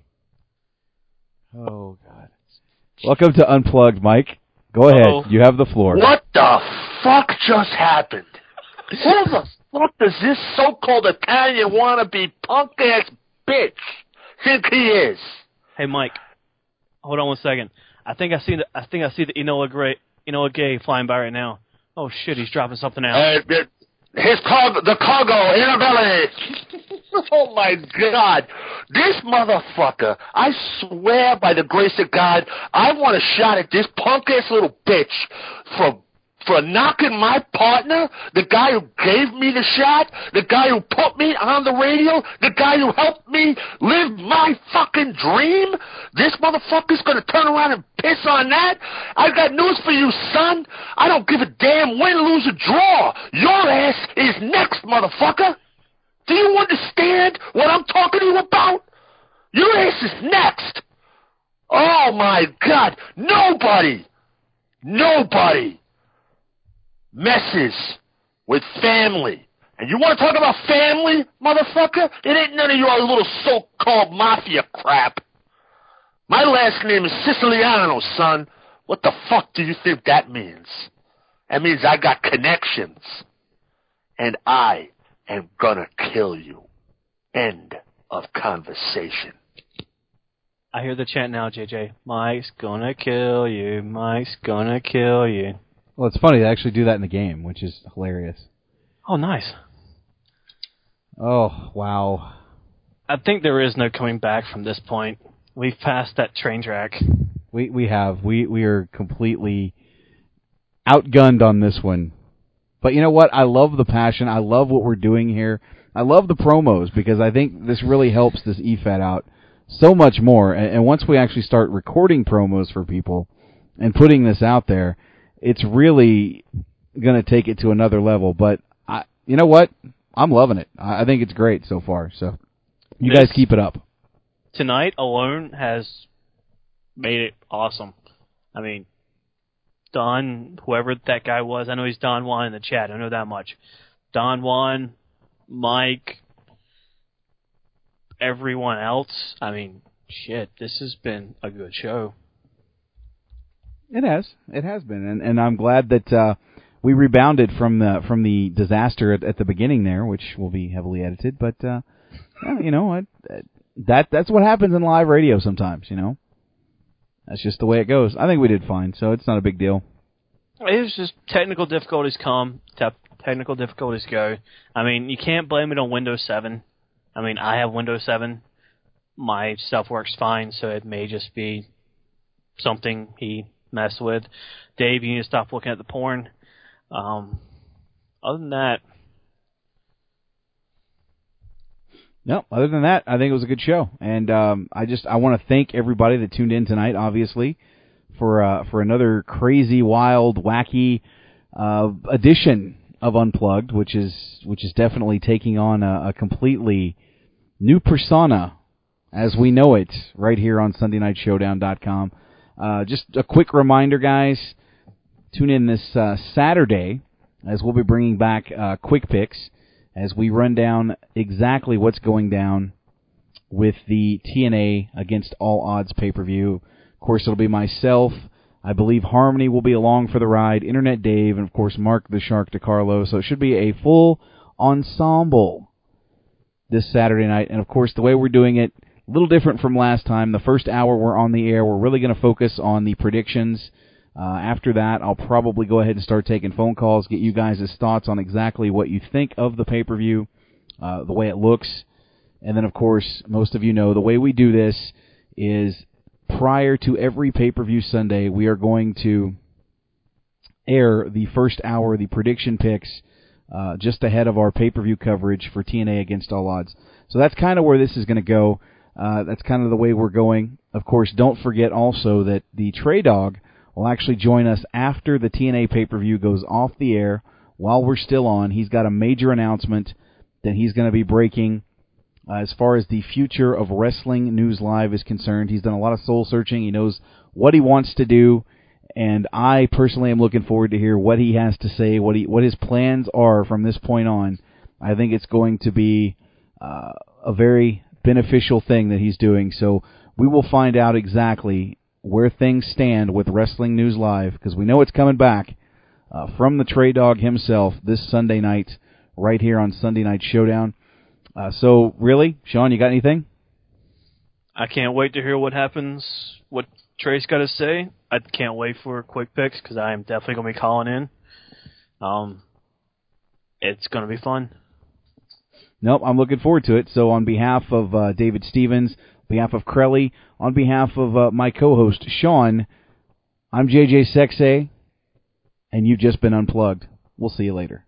Oh, God. Welcome to Unplugged, Mike. Go ahead. You have the floor. What the fuck just happened? Who the fuck does this so-called Italian wannabe punk-ass bitch think he is? Hey, Mike. Hold on 1 second. I think I see the Enola Gay flying by right now. Oh shit, he's dropping something out. The cargo, Annabelle. Oh my God. This motherfucker, I swear by the grace of God, I want a shot at this punk-ass little bitch for knocking my partner, the guy who gave me the shot, the guy who put me on the radio, the guy who helped me live my fucking dream. This motherfucker's gonna turn around and piss on that? I got news for you, son. I don't give a damn win, lose, or draw. Your ass is next, motherfucker. Do you understand what I'm talking to you about? Your ass is next. Oh my God. Nobody messes with family. And you want to talk about family, motherfucker? It ain't none of your little so-called mafia crap. My last name is Siciliano, son. What the fuck do you think that means? That means I got connections. And I am gonna kill you. End of conversation. I hear the chant now, JJ. Mike's gonna kill you. Mike's gonna kill you. Well, it's funny. They actually do that in the game, which is hilarious. Oh, nice. Oh, wow. I think there is no coming back from this point. We've passed that train track. We have. We are completely outgunned on this one. But you know what? I love the passion. I love what we're doing here. I love the promos because I think this really helps this EFET out so much more. And once we actually start recording promos for people and putting this out there, it's really going to take it to another level. But you know what? I'm loving it. I think it's great so far. So you guys keep it up. Tonight alone has made it awesome. I mean, Don, whoever that guy was, I know he's Don Juan in the chat. I know that much. Don Juan, Mike, everyone else. I mean, shit, this has been a good show. It has. It has been. And I'm glad that we rebounded from the disaster at the beginning there, which will be heavily edited. But, you know, that's what happens in live radio sometimes, you know. That's just the way it goes. I think we did fine, so it's not a big deal. It was just technical difficulties come, technical difficulties go. I mean, you can't blame it on Windows 7. I mean, I have Windows 7. My stuff works fine, so it may just be something he messed with. Dave, you need to stop looking at the porn. Other than that... No, other than that, I think it was a good show, and I want to thank everybody that tuned in tonight. Obviously, for another crazy, wild, wacky edition of Unplugged, which is definitely taking on a completely new persona as we know it right here on SundayNightShowdown.com. Just a quick reminder, guys, tune in this Saturday as we'll be bringing back Quick Picks, as we run down exactly what's going down with the TNA Against All Odds pay-per-view. Of course, it'll be myself. I believe Harmony will be along for the ride, Internet Dave, and, of course, Mark the Shark DiCarlo. So it should be a full ensemble this Saturday night. And, of course, the way we're doing it, a little different from last time. The first hour we're on the air, we're really going to focus on the predictions. After that, I'll probably go ahead and start taking phone calls, get you guys' thoughts on exactly what you think of the pay-per-view, the way it looks. And then, of course, most of you know the way we do this is prior to every pay-per-view Sunday, we are going to air the first hour, the prediction picks, just ahead of our pay-per-view coverage for TNA Against All Odds. So that's kind of where this is going to go. That's kind of the way we're going. Of course, don't forget also that the Trey Dog will actually join us after the TNA pay-per-view goes off the air while we're still on. He's got a major announcement that he's going to be breaking as far as the future of Wrestling News Live is concerned. He's done a lot of soul-searching. He knows what he wants to do, and I personally am looking forward to hear what he has to say, what his plans are from this point on. I think it's going to be a very beneficial thing that he's doing. So we will find out exactly where things stand with Wrestling News Live, because we know it's coming back from the Trey Dog himself this Sunday night right here on Sunday Night Showdown. So, really, Sean, you got anything? I can't wait to hear what happens, what Trey's got to say. I can't wait for Quick Picks, because I am definitely going to be calling in. It's going to be fun. Nope, I'm looking forward to it. So on behalf of David Stevens, on behalf of Crelly, on behalf of my co-host, Sean, I'm JJ Sexay, and you've just been Unplugged. We'll see you later.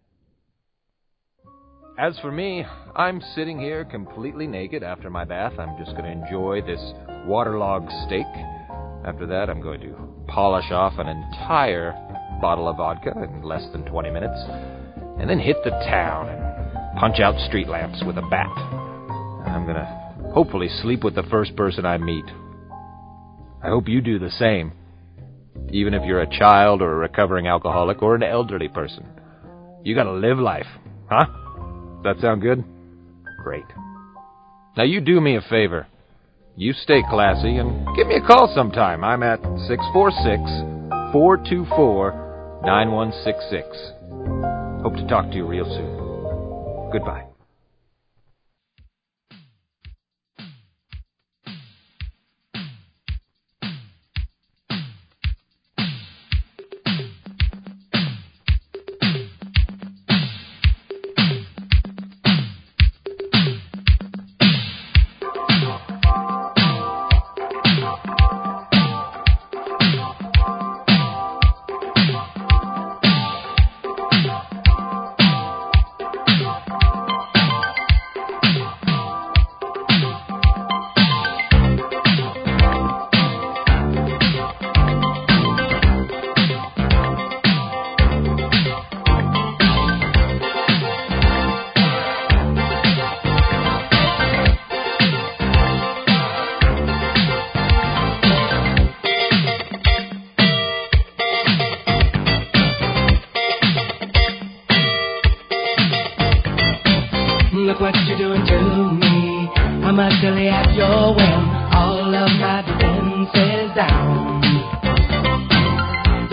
As for me, I'm sitting here completely naked after my bath. I'm just going to enjoy this waterlogged steak. After that, I'm going to polish off an entire bottle of vodka in less than 20 minutes, and then hit the town and punch out street lamps with a bat. I'm going to hopefully sleep with the first person I meet. I hope you do the same, even if you're a child or a recovering alcoholic or an elderly person. You got to live life, huh? That sound good? Great. Now you do me a favor. You stay classy and give me a call sometime. I'm at 646-424-9166. Hope to talk to you real soon. Goodbye.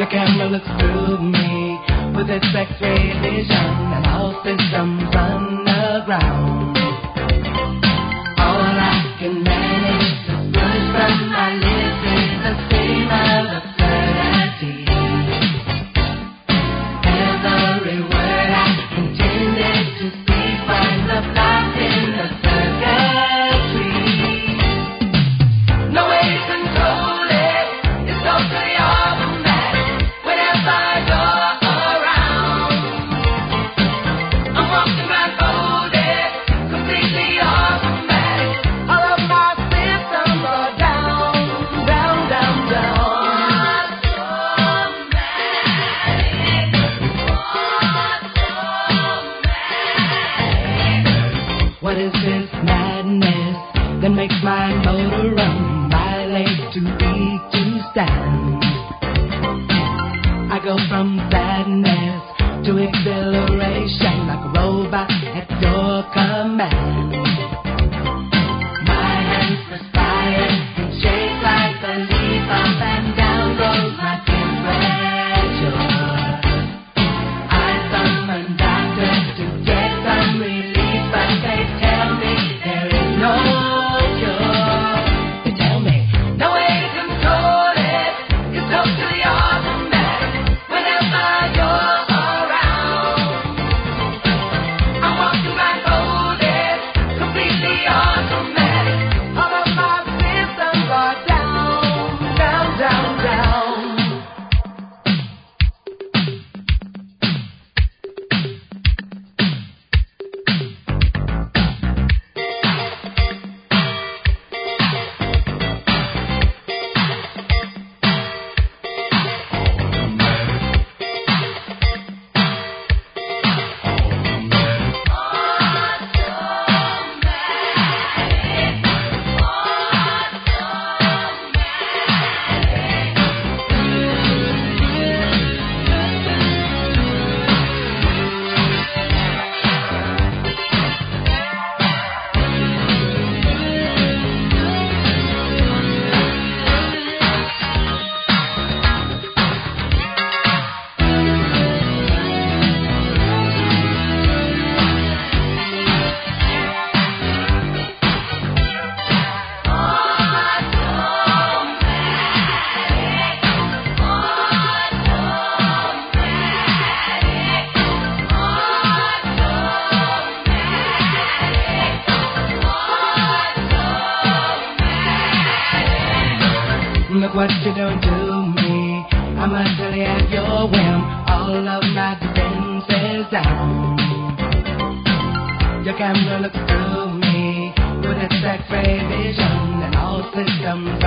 camera looks through me with its X-ray vision, and all systems run aground. All I can manage to push from my lips is the scream of absurdity. Every word I intended to speak winds up lost in the circuitry. No way to control it, it's totally automatic. Whenever you're around, I'm walking blindfolded, completely automatic. All of my systems are down, down, down, down. What is this madness that makes my motor run? My legs too weak to stand. I go from sadness to exhilaration like a robot at your command. My hands perspire and shake like a leaf. Up and down goes my temperature. I summon doctors to get some relief, but they tell me there is no cure. They tell me no way to control it, it's totally automatic. Whenever you're around, I'm walking blindfolded, completely automatic. All of my systems are down, down, down, down. Look what you don't do me. I'm utterly at your whim. All of my defenses down. Your camera looks through me with its X-ray vision, and all systems